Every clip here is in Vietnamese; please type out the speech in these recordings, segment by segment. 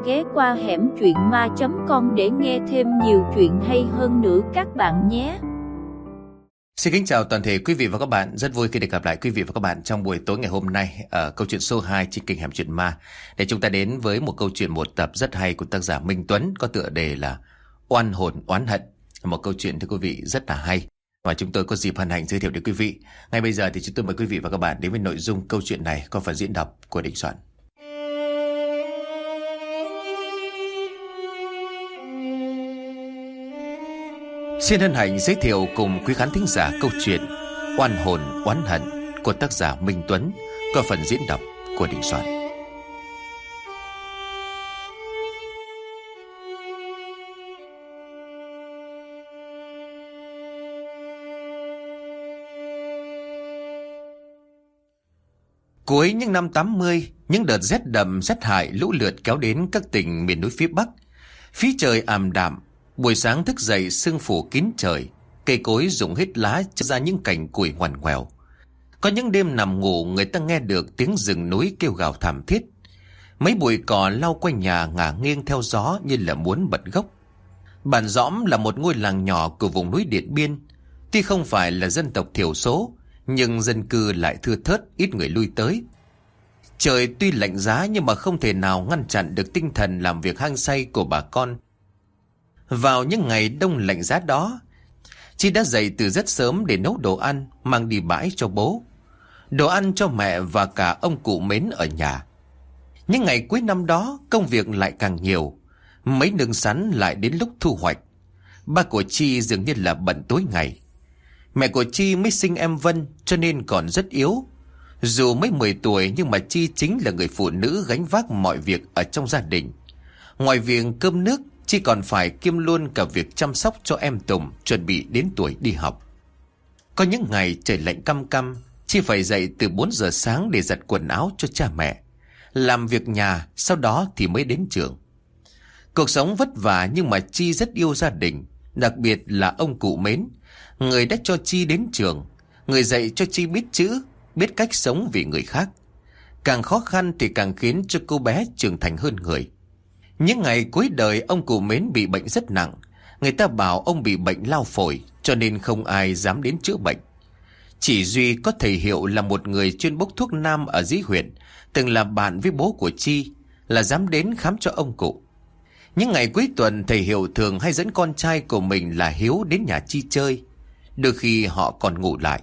ghé qua hẻm truyện ma.com để nghe thêm nhiều chuyện hay hơn nữa các bạn nhé. Xin kính chào toàn thể quý vị và các bạn. Rất vui khi được gặp lại quý vị và các bạn trong buổi tối ngày hôm nay ở câu chuyện số 2 trên kênh Hẻm Chuyện Ma, để chúng ta đến với một câu chuyện một tập rất hay của tác giả Minh Tuấn có tựa đề là Oan hồn oán hận. Một câu chuyện thưa quý vị rất là hay và chúng tôi có dịp hân hạnh giới thiệu đến quý vị. Ngay bây giờ thì chúng tôi mời quý vị và các bạn đến với nội dung câu chuyện này có phần diễn đọc của Đình Soạn. Xin hân hạnh giới thiệu cùng quý khán thính giả câu chuyện Oan hồn oán hận của tác giả Minh Tuấn có phần diễn đọc của Đình Soạn. Cuối những năm 80, những đợt rét đậm rét hại lũ lượt kéo đến các tỉnh miền núi phía Bắc. Phía trời ảm đạm, buổi sáng thức dậy sương phủ kín trời, cây cối rụng hết lá ra những cành củi ngoằn ngoèo. Có những đêm nằm ngủ người ta nghe được tiếng rừng núi kêu gào thảm thiết. Mấy bụi cỏ lau quanh nhà ngả nghiêng theo gió như là muốn bật gốc. Bản Dõm là một ngôi làng nhỏ của vùng núi Điện Biên. Tuy không phải là dân tộc thiểu số, nhưng dân cư lại thưa thớt, ít người lui tới. Trời tuy lạnh giá nhưng mà không thể nào ngăn chặn được tinh thần làm việc hăng say của bà con. Vào những ngày đông lạnh giá đó, Chi đã dậy từ rất sớm để nấu đồ ăn, mang đi bãi cho bố, đồ ăn cho mẹ và cả ông cụ Mến ở nhà. Những ngày cuối năm đó, công việc lại càng nhiều. Mấy nương sắn lại đến lúc thu hoạch. Ba của Chi dường như là bận tối ngày. Mẹ của Chi mới sinh em Vân cho nên còn rất yếu. Dù mới 10 tuổi nhưng mà Chi chính là người phụ nữ gánh vác mọi việc ở trong gia đình. Ngoài việc cơm nước, Chi còn phải kiêm luôn cả việc chăm sóc cho em Tùng chuẩn bị đến tuổi đi học. Có những ngày trời lạnh căm căm, Chi phải dậy từ 4 giờ sáng để giặt quần áo cho cha mẹ, làm việc nhà, sau đó thì mới đến trường. Cuộc sống vất vả nhưng mà Chi rất yêu gia đình, đặc biệt là ông cụ Mến, người đã cho Chi đến trường, người dạy cho Chi biết chữ, biết cách sống vì người khác. Càng khó khăn thì càng khiến cho cô bé trưởng thành hơn người. Những ngày cuối đời ông cụ Mến bị bệnh rất nặng. Người ta bảo ông bị bệnh lao phổi cho nên không ai dám đến chữa bệnh. Chỉ duy có thầy Hiệu là một người chuyên bốc thuốc nam ở dưới huyện, từng là bạn với bố của Chi, là dám đến khám cho ông cụ. Những ngày cuối tuần thầy Hiệu thường hay dẫn con trai của mình là Hiếu đến nhà Chi chơi. Đôi khi họ còn ngủ lại.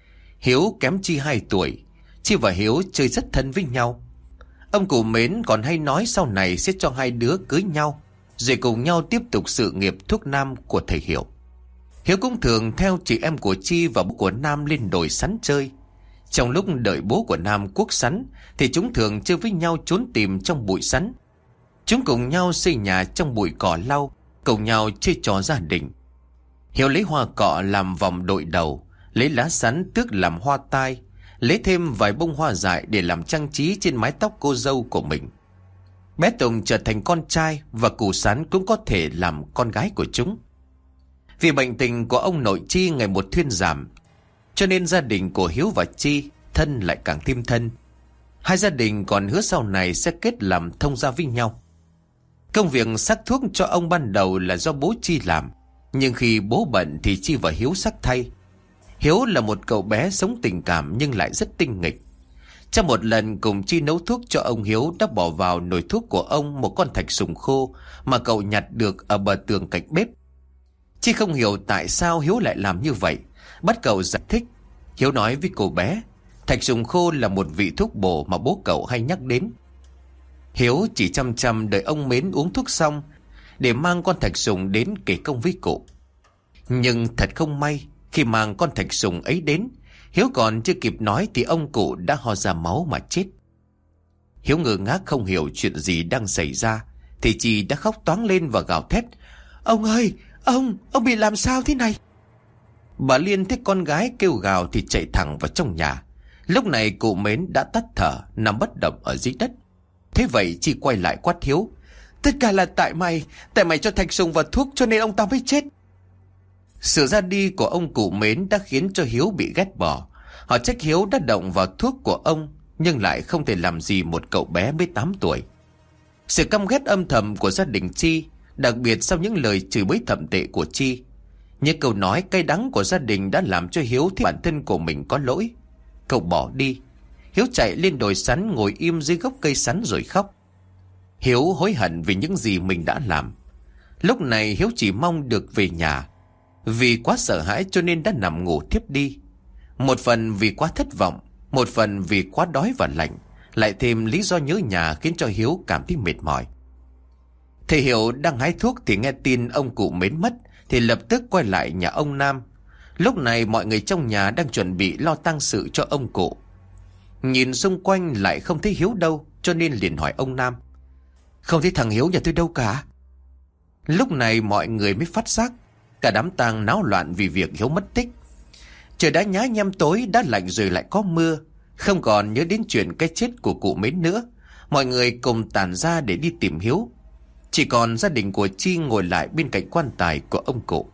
Hiếu kém Chi 2 tuổi. Chi và Hiếu chơi rất thân với nhau. Ông cụ Mến còn hay nói sau này sẽ cho hai đứa cưới nhau, rồi cùng nhau tiếp tục sự nghiệp thuốc nam của thầy Hiệu. Hiếu cũng thường theo chị em của Chi và bố của Nam lên đồi sắn chơi. Trong lúc đợi bố của Nam cuốc sắn thì chúng thường chơi với nhau trốn tìm trong bụi sắn. Chúng cùng nhau xây nhà trong bụi cỏ lau, cùng nhau chơi trò gia đình. Hiếu lấy hoa cọ làm vòng đội đầu, lấy lá sắn tước làm hoa tai, lấy thêm vài bông hoa dại để làm trang trí trên mái tóc cô dâu của mình. Bé Tùng trở thành con trai và củ sắn cũng có thể làm con gái của chúng. Vì bệnh tình của ông nội Chi ngày một thuyên giảm, cho nên gia đình của Hiếu và Chi thân lại càng thêm thân. Hai gia đình còn hứa sau này sẽ kết làm thông gia với nhau. Công việc sắc thuốc cho ông ban đầu là do bố Chi làm, nhưng khi bố bận thì Chi và Hiếu sắc thay. Hiếu là một cậu bé sống tình cảm nhưng lại rất tinh nghịch. Trong một lần cùng Chi nấu thuốc cho ông Hiếu đã bỏ vào nồi thuốc của ông một con thạch sùng khô mà cậu nhặt được ở bờ tường cạnh bếp. Chi không hiểu tại sao Hiếu lại làm như vậy, bắt cậu giải thích. Hiếu nói với cô bé, thạch sùng khô là một vị thuốc bổ mà bố cậu hay nhắc đến. Hiếu chỉ chăm chăm đợi ông Mến uống thuốc xong để mang con thạch sùng đến kể công với cụ. Nhưng thật không may, khi mang con thạch sùng ấy đến, Hiếu còn chưa kịp nói thì ông cụ đã ho ra máu mà chết. Hiếu ngơ ngác không hiểu chuyện gì đang xảy ra, thì chị đã khóc toáng lên và gào thét. Ông ơi, ông bị làm sao thế này? Bà Liên thấy con gái kêu gào thì chạy thẳng vào trong nhà. Lúc này cụ Mến đã tắt thở, nằm bất động ở dưới đất. Thế vậy chị quay lại quát Hiếu. Tất cả là tại mày cho thạch sùng vào thuốc cho nên ông ta mới chết. Sự ra đi của ông cụ Mến đã khiến cho Hiếu bị ghét bỏ. Họ trách Hiếu đã động vào thuốc của ông, nhưng lại không thể làm gì một cậu bé mới 8 tuổi. Sự căm ghét âm thầm của gia đình Chi, đặc biệt sau những lời chửi bới thậm tệ của Chi. Những câu nói cay đắng của gia đình đã làm cho Hiếu thấy bản thân của mình có lỗi. Cậu bỏ đi. Hiếu chạy lên đồi sắn, ngồi im dưới gốc cây sắn rồi khóc. Hiếu hối hận vì những gì mình đã làm. Lúc này Hiếu chỉ mong được về nhà. Vì quá sợ hãi cho nên đã nằm ngủ thiếp đi. Một phần vì quá thất vọng, một phần vì quá đói và lạnh, lại thêm lý do nhớ nhà khiến cho Hiếu cảm thấy mệt mỏi. Thầy Hiệu đang hái thuốc thì nghe tin ông cụ mến mất, thì lập tức quay lại nhà ông Nam. Lúc này mọi người trong nhà đang chuẩn bị lo tang sự cho ông cụ. Nhìn xung quanh lại không thấy Hiếu đâu, cho nên liền hỏi ông Nam: "Không thấy thằng Hiếu nhà tôi đâu cả." Lúc này mọi người mới phát giác, cả đám tang náo loạn vì việc Hiếu mất tích. Trời đã nhá nhem tối, đã lạnh rồi lại có mưa, không còn nhớ đến chuyện cái chết của cụ Mến nữa. Mọi người cùng tản ra để đi tìm Hiếu. Chỉ còn gia đình của Chi ngồi lại bên cạnh quan tài của ông cụ.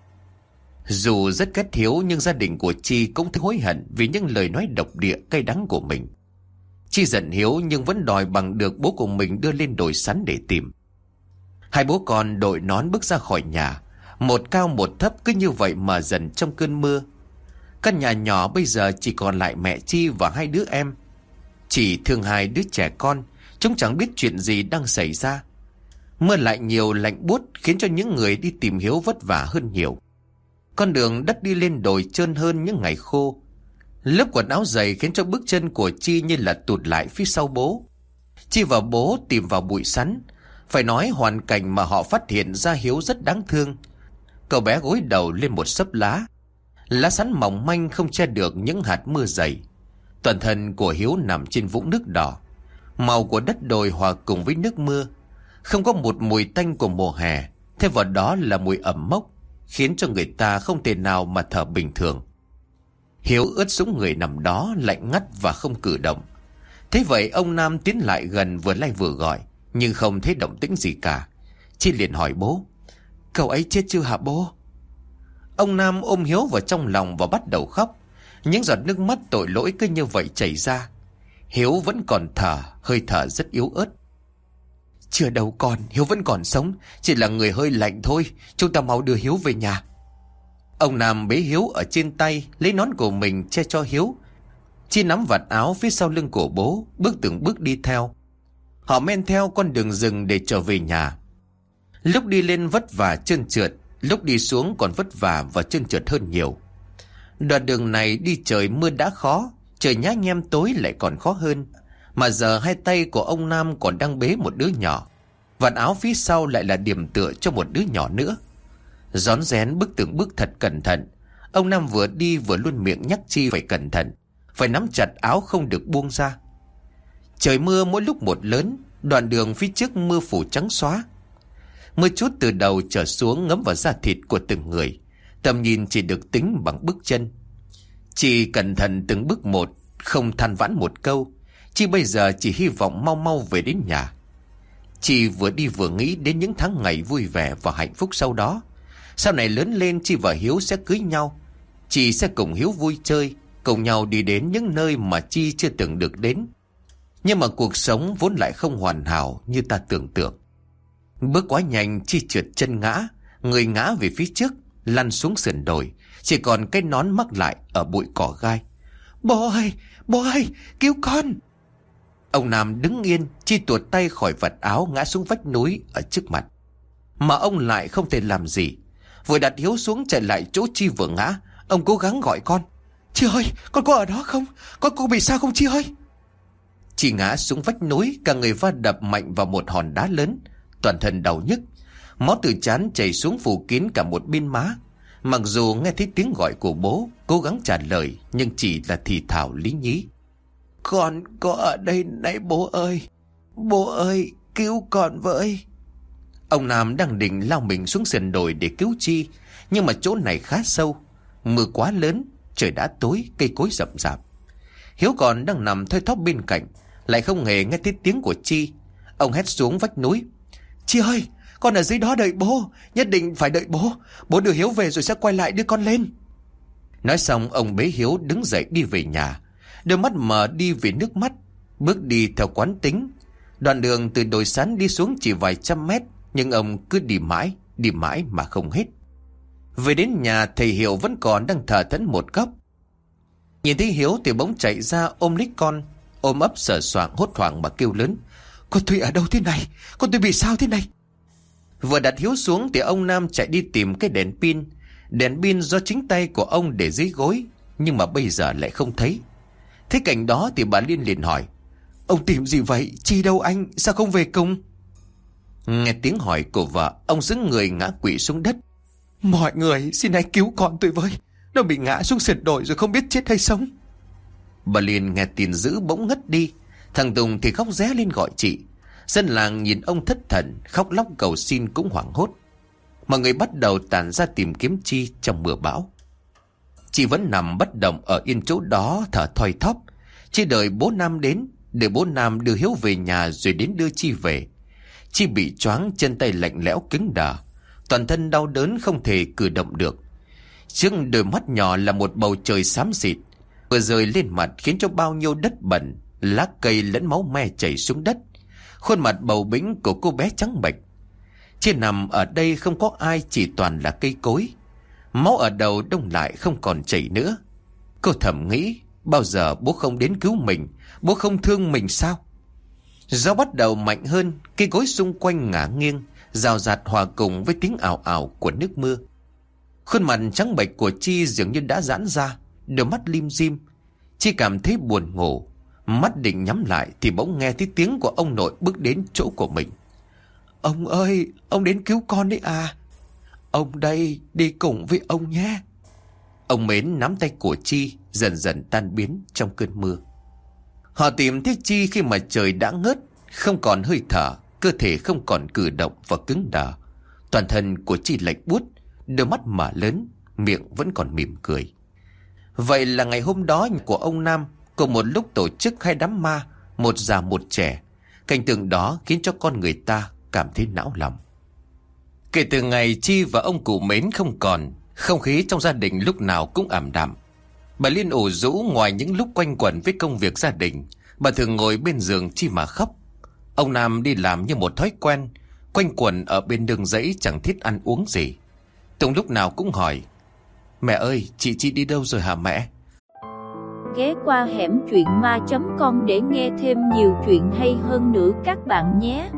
Dù rất ghét Hiếu nhưng gia đình của Chi cũng thấy hối hận vì những lời nói độc địa cay đắng của mình. Chi giận Hiếu nhưng vẫn đòi bằng được bố của mình đưa lên đồi sắn để tìm. Hai bố con đội nón bước ra khỏi nhà, một cao một thấp cứ như vậy mà dần trong cơn mưa. Căn nhà nhỏ bây giờ chỉ còn lại mẹ Chi và hai đứa em. Chỉ thương hai đứa trẻ con, chúng chẳng biết chuyện gì đang xảy ra. Mưa lại nhiều, lạnh buốt khiến cho những người đi tìm Hiếu vất vả hơn nhiều. Con đường đất đi lên đồi trơn hơn những ngày khô. Lớp quần áo dày khiến cho bước chân của Chi như là tụt lại phía sau bố. Chi và bố tìm vào bụi sắn. Phải nói hoàn cảnh mà họ phát hiện ra Hiếu rất đáng thương. Cậu bé gối đầu lên một xấp lá. Lá sắn mỏng manh không che được những hạt mưa dày. Toàn thân của Hiếu nằm trên vũng nước đỏ. Màu của đất đồi hòa cùng với nước mưa. Không có một mùi tanh của mùa hè, thêm vào đó là mùi ẩm mốc, khiến cho người ta không thể nào mà thở bình thường. Hiếu ướt sũng người nằm đó, lạnh ngắt và không cử động. Thế vậy ông Nam tiến lại gần, vừa lay vừa gọi, nhưng không thấy động tĩnh gì cả. Chi liền hỏi bố: "Cậu ấy chết chưa hả bố?" Ông Nam ôm Hiếu vào trong lòng và bắt đầu khóc. Những giọt nước mắt tội lỗi cứ như vậy chảy ra. Hiếu vẫn còn thở, hơi thở rất yếu ớt. "Chưa đâu con, Hiếu vẫn còn sống, chỉ là người hơi lạnh thôi, chúng ta mau đưa Hiếu về nhà." Ông Nam bế Hiếu ở trên tay, lấy nón của mình che cho Hiếu. Chi nắm vạt áo phía sau lưng của bố, bước từng bước đi theo. Họ men theo con đường rừng để trở về nhà. Lúc đi lên vất vả trơn trượt, lúc đi xuống còn vất vả và trơn trượt hơn nhiều. Đoạn đường này đi trời mưa đã khó, trời nhá nhem tối lại còn khó hơn. Mà giờ hai tay của ông Nam còn đang bế một đứa nhỏ, vạt áo phía sau lại là điểm tựa cho một đứa nhỏ nữa. Rón rén bước từng bước thật cẩn thận. Ông Nam vừa đi vừa luôn miệng nhắc Chi phải cẩn thận, phải nắm chặt áo không được buông ra. Trời mưa mỗi lúc một lớn, đoạn đường phía trước mưa phủ trắng xóa. Mưa chút từ đầu trở xuống ngấm vào da thịt của từng người, tầm nhìn chỉ được tính bằng bước chân. Chi cẩn thận từng bước một, không than vãn một câu. Chi bây giờ chỉ hy vọng mau mau về đến nhà. Chi vừa đi vừa nghĩ đến những tháng ngày vui vẻ và hạnh phúc sau đó. Sau này lớn lên Chi và Hiếu sẽ cưới nhau. Chi sẽ cùng Hiếu vui chơi, cùng nhau đi đến những nơi mà Chi chưa từng được đến. Nhưng mà cuộc sống vốn lại không hoàn hảo như ta tưởng tượng. Bước quá nhanh Chi trượt chân ngã, người ngã về phía trước, lăn xuống sườn đồi, chỉ còn cái nón mắc lại ở bụi cỏ gai. Bố ơi, cứu con!" Ông Nam đứng yên, Chi tuột tay khỏi vạt áo ngã xuống vách núi ở trước mặt. Mà ông lại không thể làm gì. Vừa đặt Hiếu xuống chạy lại chỗ Chi vừa ngã, ông cố gắng gọi con: "Chi ơi, con có ở đó không? Con có bị sao không Chi ơi?" Chi ngã xuống vách núi, cả người va đập mạnh vào một hòn đá lớn, toàn thân đau nhức. Máu từ trán chảy xuống phủ kín cả một bên má. Mặc dù nghe thấy tiếng gọi của bố, cố gắng trả lời nhưng chỉ là thì thào lý nhí: "Con có ở đây này bố ơi. Bố ơi, cứu con với." Ông Nam đang định lao mình xuống sườn đồi để cứu Chi, nhưng mà chỗ này khá sâu, mưa quá lớn, trời đã tối, cây cối rậm rạp. Hiếu còn đang nằm thoi thóp bên cạnh, lại không hề nghe thấy tiếng của Chi. Ông hét xuống vách núi: "Chi ơi, con ở dưới đó đợi bố, nhất định phải đợi bố. Bố đưa Hiếu về rồi sẽ quay lại đưa con lên." Nói xong ông bế Hiếu đứng dậy đi về nhà. Đôi mắt mờ đi vì nước mắt, bước đi theo quán tính. Đoạn đường từ đồi sắn đi xuống chỉ vài trăm mét, nhưng ông cứ đi mãi mà không hết. Về đến nhà, thầy Hiệu vẫn còn đang thờ thẫn một góc. Nhìn thấy Hiếu thì bỗng chạy ra ôm lấy con, ôm ấp sờ soạng hốt hoảng mà kêu lớn: "Con tôi ở đâu thế này? Con tôi bị sao thế này?" Vừa đặt Hiếu xuống thì ông Nam chạy đi tìm cái đèn pin. Đèn pin do chính tay của ông để dưới gối, nhưng mà bây giờ lại không thấy. Thấy cảnh đó thì bà Liên liền hỏi: "Ông tìm gì vậy? Chi đâu anh? Sao không về cùng?" Nghe tiếng hỏi của vợ, ông sững người ngã quỵ xuống đất. "Mọi người xin hãy cứu con tôi với. Nó bị ngã xuống sườn đồi rồi không biết chết hay sống." Bà Liên nghe tin dữ bỗng ngất đi. Thằng Tùng thì khóc ré lên gọi chị. Dân làng nhìn ông thất thần, khóc lóc cầu xin cũng hoảng hốt. Mọi người bắt đầu tản ra tìm kiếm Chi trong mưa bão. Chị vẫn nằm bất động ở yên chỗ đó thở thoi thóp. Chi đợi bố Nam đến, để bố Nam đưa Hiếu về nhà rồi đến đưa Chi về. Chi bị choáng, chân tay lạnh lẽo cứng đờ, toàn thân đau đớn không thể cử động được. Trước đôi mắt nhỏ là một bầu trời xám xịt vừa rơi lên mặt, khiến cho bao nhiêu đất bẩn, lá cây lẫn máu me chảy xuống đất. Khuôn mặt bầu bĩnh của cô bé trắng bệch. Chi nằm ở đây không có ai, chỉ toàn là cây cối. Máu ở đầu đông lại không còn chảy nữa. Cô thầm nghĩ, bao giờ bố không đến cứu mình? Bố không thương mình sao? Gió bắt đầu mạnh hơn, cây cối xung quanh ngả nghiêng, rào rạt hòa cùng với tiếng ào ào của nước mưa. Khuôn mặt trắng bệch của Chi dường như đã giãn ra, đôi mắt lim dim. Chi cảm thấy buồn ngủ, mắt định nhắm lại thì bỗng nghe thấy tiếng của ông nội bước đến chỗ của mình. "Ông ơi, ông đến cứu con đấy à? Ông đây, đi cùng với ông nhé." Ông Mến nắm tay của Chi dần dần tan biến trong cơn mưa. Họ tìm thấy Chi khi mà trời đã ngớt, không còn hơi thở, cơ thể không còn cử động và cứng đờ. Toàn thân của Chi lạnh buốt, đôi mắt mở lớn, miệng vẫn còn mỉm cười. Vậy là ngày hôm đó của ông Nam cùng một lúc tổ chức hai đám ma, một già một trẻ. Cảnh tượng đó khiến cho con người ta cảm thấy não lòng. Kể từ ngày Chi và ông cụ Mến không còn, không khí trong gia đình lúc nào cũng ảm đạm. Bà Liên ủ rũ, ngoài những lúc quanh quẩn với công việc gia đình, bà thường ngồi bên giường Chi mà khóc. Ông Nam đi làm như một thói quen, quanh quẩn ở bên đường dãy chẳng thiết ăn uống gì. Tùng lúc nào cũng hỏi: "Mẹ ơi, chị đi đâu rồi hả mẹ?" Ghé qua hẻm truyện ma.com để nghe thêm nhiều chuyện hay hơn nữa các bạn nhé.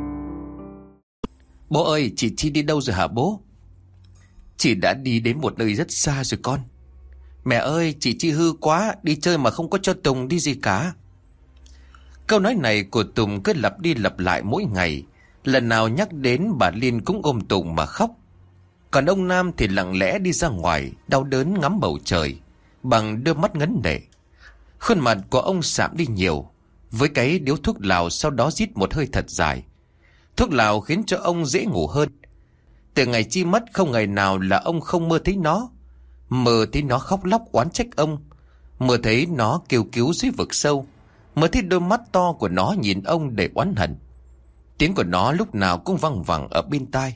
"Bố ơi, chị đi đâu rồi hả bố?" "Chị đã đi đến một nơi rất xa rồi con." "Mẹ ơi, chị hư quá, đi chơi mà không có cho Tùng đi gì cả." Câu nói này của Tùng cứ lặp đi lặp lại mỗi ngày. Lần nào nhắc đến bà Liên cũng ôm Tùng mà khóc. Còn ông Nam thì lặng lẽ đi ra ngoài, đau đớn ngắm bầu trời bằng đôi mắt ngấn lệ. Khuôn mặt của ông sạm đi nhiều, với cái điếu thuốc lào, sau đó rít một hơi thật dài. Thuốc lào khiến cho ông dễ ngủ hơn. Từ ngày Chi mất, không ngày nào là ông không mơ thấy nó. Mơ thấy nó khóc lóc oán trách ông, mơ thấy nó kêu cứu dưới vực sâu, mơ thấy đôi mắt to của nó nhìn ông đầy oán hận. Tiếng của nó lúc nào cũng văng vẳng ở bên tai: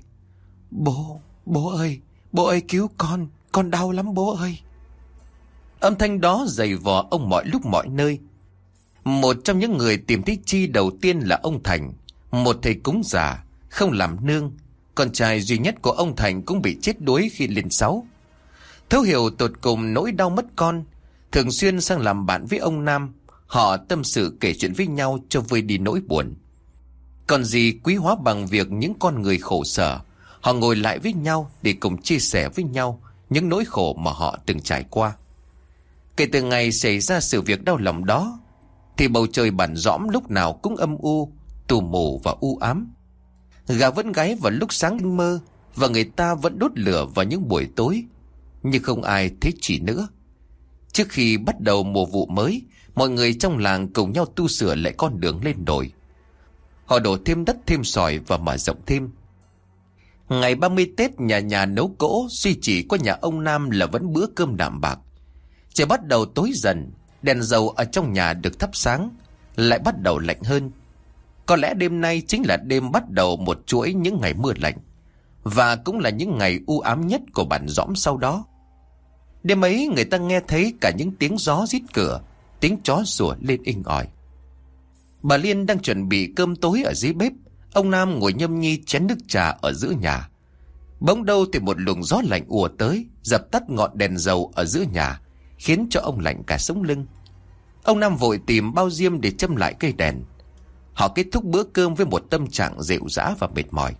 Bố ơi cứu con đau lắm bố ơi." Âm thanh đó dày vò ông mọi lúc mọi nơi. Một trong những người tìm thấy Chi đầu tiên là ông Thành, một thầy cúng già, không làm nương. Con trai duy nhất của ông Thành cũng bị chết đuối khi lên 6. Thấu hiểu tột cùng nỗi đau mất con, thường xuyên sang làm bạn với ông Nam. Họ tâm sự kể chuyện với nhau cho vơi đi nỗi buồn. Còn gì quý hóa bằng việc những con người khổ sở, họ ngồi lại với nhau để cùng chia sẻ với nhau những nỗi khổ mà họ từng trải qua. Kể từ ngày xảy ra sự việc đau lòng đó, thì bầu trời bản dõm lúc nào cũng âm u, tù mù và u ám. Gà vẫn gáy vào lúc sáng mơ, và người ta vẫn đốt lửa vào những buổi tối, nhưng không ai thấy chỉ nữa. Trước khi bắt đầu mùa vụ mới, mọi người trong làng cùng nhau tu sửa lại con đường lên đồi. Họ đổ thêm đất, thêm sỏi và mở rộng thêm. Ngày 30 Tết, nhà nhà nấu cỗ, duy chỉ có nhà ông Nam là vẫn bữa cơm đạm bạc. Trời bắt đầu tối dần, đèn dầu ở trong nhà được thắp sáng, lại bắt đầu lạnh hơn. Có lẽ đêm nay chính là đêm bắt đầu một chuỗi những ngày mưa lạnh, và cũng là những ngày u ám nhất của bản dõm sau đó. Đêm ấy người ta nghe thấy cả những tiếng gió rít cửa, tiếng chó sủa lên inh ỏi. Bà Liên đang chuẩn bị cơm tối ở dưới bếp. Ông Nam ngồi nhâm nhi chén nước trà ở giữa nhà. Bỗng đâu thì một luồng gió lạnh ùa tới, dập tắt ngọn đèn dầu ở giữa nhà, khiến cho ông lạnh cả sống lưng. Ông Nam vội tìm bao diêm để châm lại cây đèn. Họ kết thúc bữa cơm với một tâm trạng rệu rã và mệt mỏi.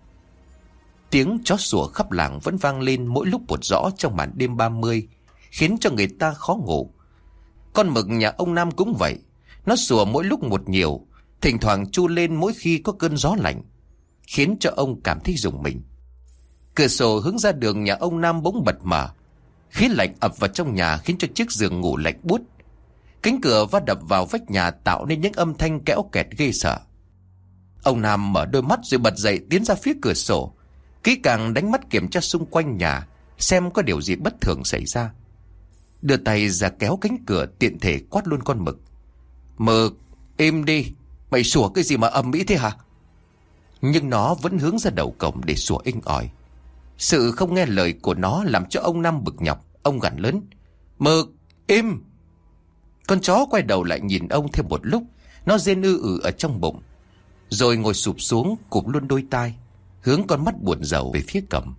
Tiếng chó sủa khắp làng vẫn vang lên mỗi lúc một rõ trong màn đêm 30, khiến cho người ta khó ngủ. Con mực nhà ông Nam cũng vậy. Nó sủa mỗi lúc một nhiều, thỉnh thoảng tru lên mỗi khi có cơn gió lạnh, khiến cho ông cảm thấy rùng mình. Cửa sổ hướng ra đường nhà ông Nam bỗng bật mở. Khí lạnh ập vào trong nhà khiến cho chiếc giường ngủ lạnh buốt. Cánh cửa va đập vào vách nhà tạo nên những âm thanh kéo kẹt ghê sợ. Ông Nam mở đôi mắt rồi bật dậy tiến ra phía cửa sổ, kỹ càng đánh mắt kiểm tra xung quanh nhà xem có điều gì bất thường xảy ra. Đưa tay ra kéo cánh cửa, tiện thể quát luôn con mực: "Mực, im đi, mày sủa cái gì mà ầm ĩ thế hả?" Nhưng nó vẫn hướng ra đầu cổng để sủa inh ỏi. Sự không nghe lời của nó làm cho ông Năm bực nhọc. Ông gằn lớn: "Mực, im!" Con chó quay đầu lại nhìn ông thêm một lúc. Nó rên ư ở trong bụng, rồi ngồi sụp xuống cụp luôn đôi tai, hướng con mắt buồn rầu về phía cổng.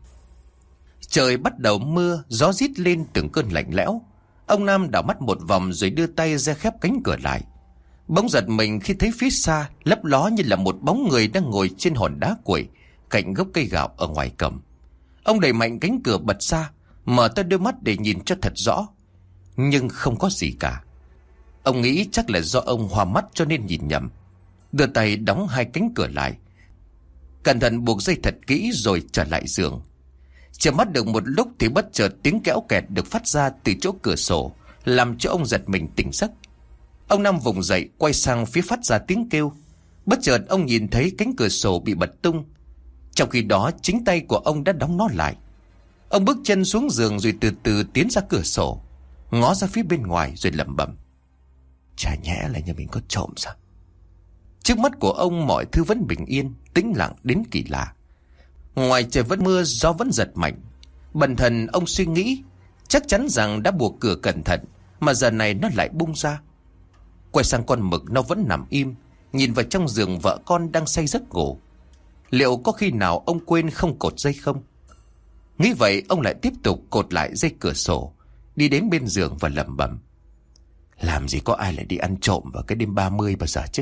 Trời bắt đầu mưa, gió rít lên từng cơn lạnh lẽo. Ông Nam đảo mắt một vòng rồi đưa tay ra khép cánh cửa lại. Bỗng giật mình khi thấy phía xa lấp ló như là một bóng người đang ngồi trên hòn đá cuội cạnh gốc cây gạo ở ngoài cổng. Ông đẩy mạnh cánh cửa bật ra, mở to đôi mắt để nhìn cho thật rõ, nhưng không có gì cả. Ông nghĩ chắc là do ông hoa mắt cho nên nhìn nhầm, đưa tay đóng hai cánh cửa lại, cẩn thận buộc dây thật kỹ rồi trở lại giường. Chờ mắt được một lúc thì bất chợt tiếng kéo kẹt được phát ra từ chỗ cửa sổ, làm cho ông giật mình tỉnh giấc. Ông Năm vùng dậy quay sang phía phát ra tiếng kêu. Bất chợt ông nhìn thấy cánh cửa sổ bị bật tung, trong khi đó chính tay của ông đã đóng nó lại. Ông bước chân xuống giường rồi từ từ tiến ra cửa sổ, ngó ra phía bên ngoài rồi lẩm bẩm: "Chả nhẽ là nhà mình có trộm sao?" Trước mắt của ông mọi thứ vẫn bình yên, tĩnh lặng đến kỳ lạ. Ngoài trời vẫn mưa, gió vẫn giật mạnh. Bần thần ông suy nghĩ, chắc chắn rằng đã buộc cửa cẩn thận mà giờ này nó lại bung ra. Quay sang con mực, nó vẫn nằm im, nhìn vào trong giường vợ con đang say giấc ngủ. Liệu có khi nào ông quên không cột dây không? Nghĩ vậy, ông lại tiếp tục cột lại dây cửa sổ, đi đến bên giường và lẩm bẩm: "Làm gì có ai lại đi ăn trộm vào cái đêm 30 bao giờ chứ?"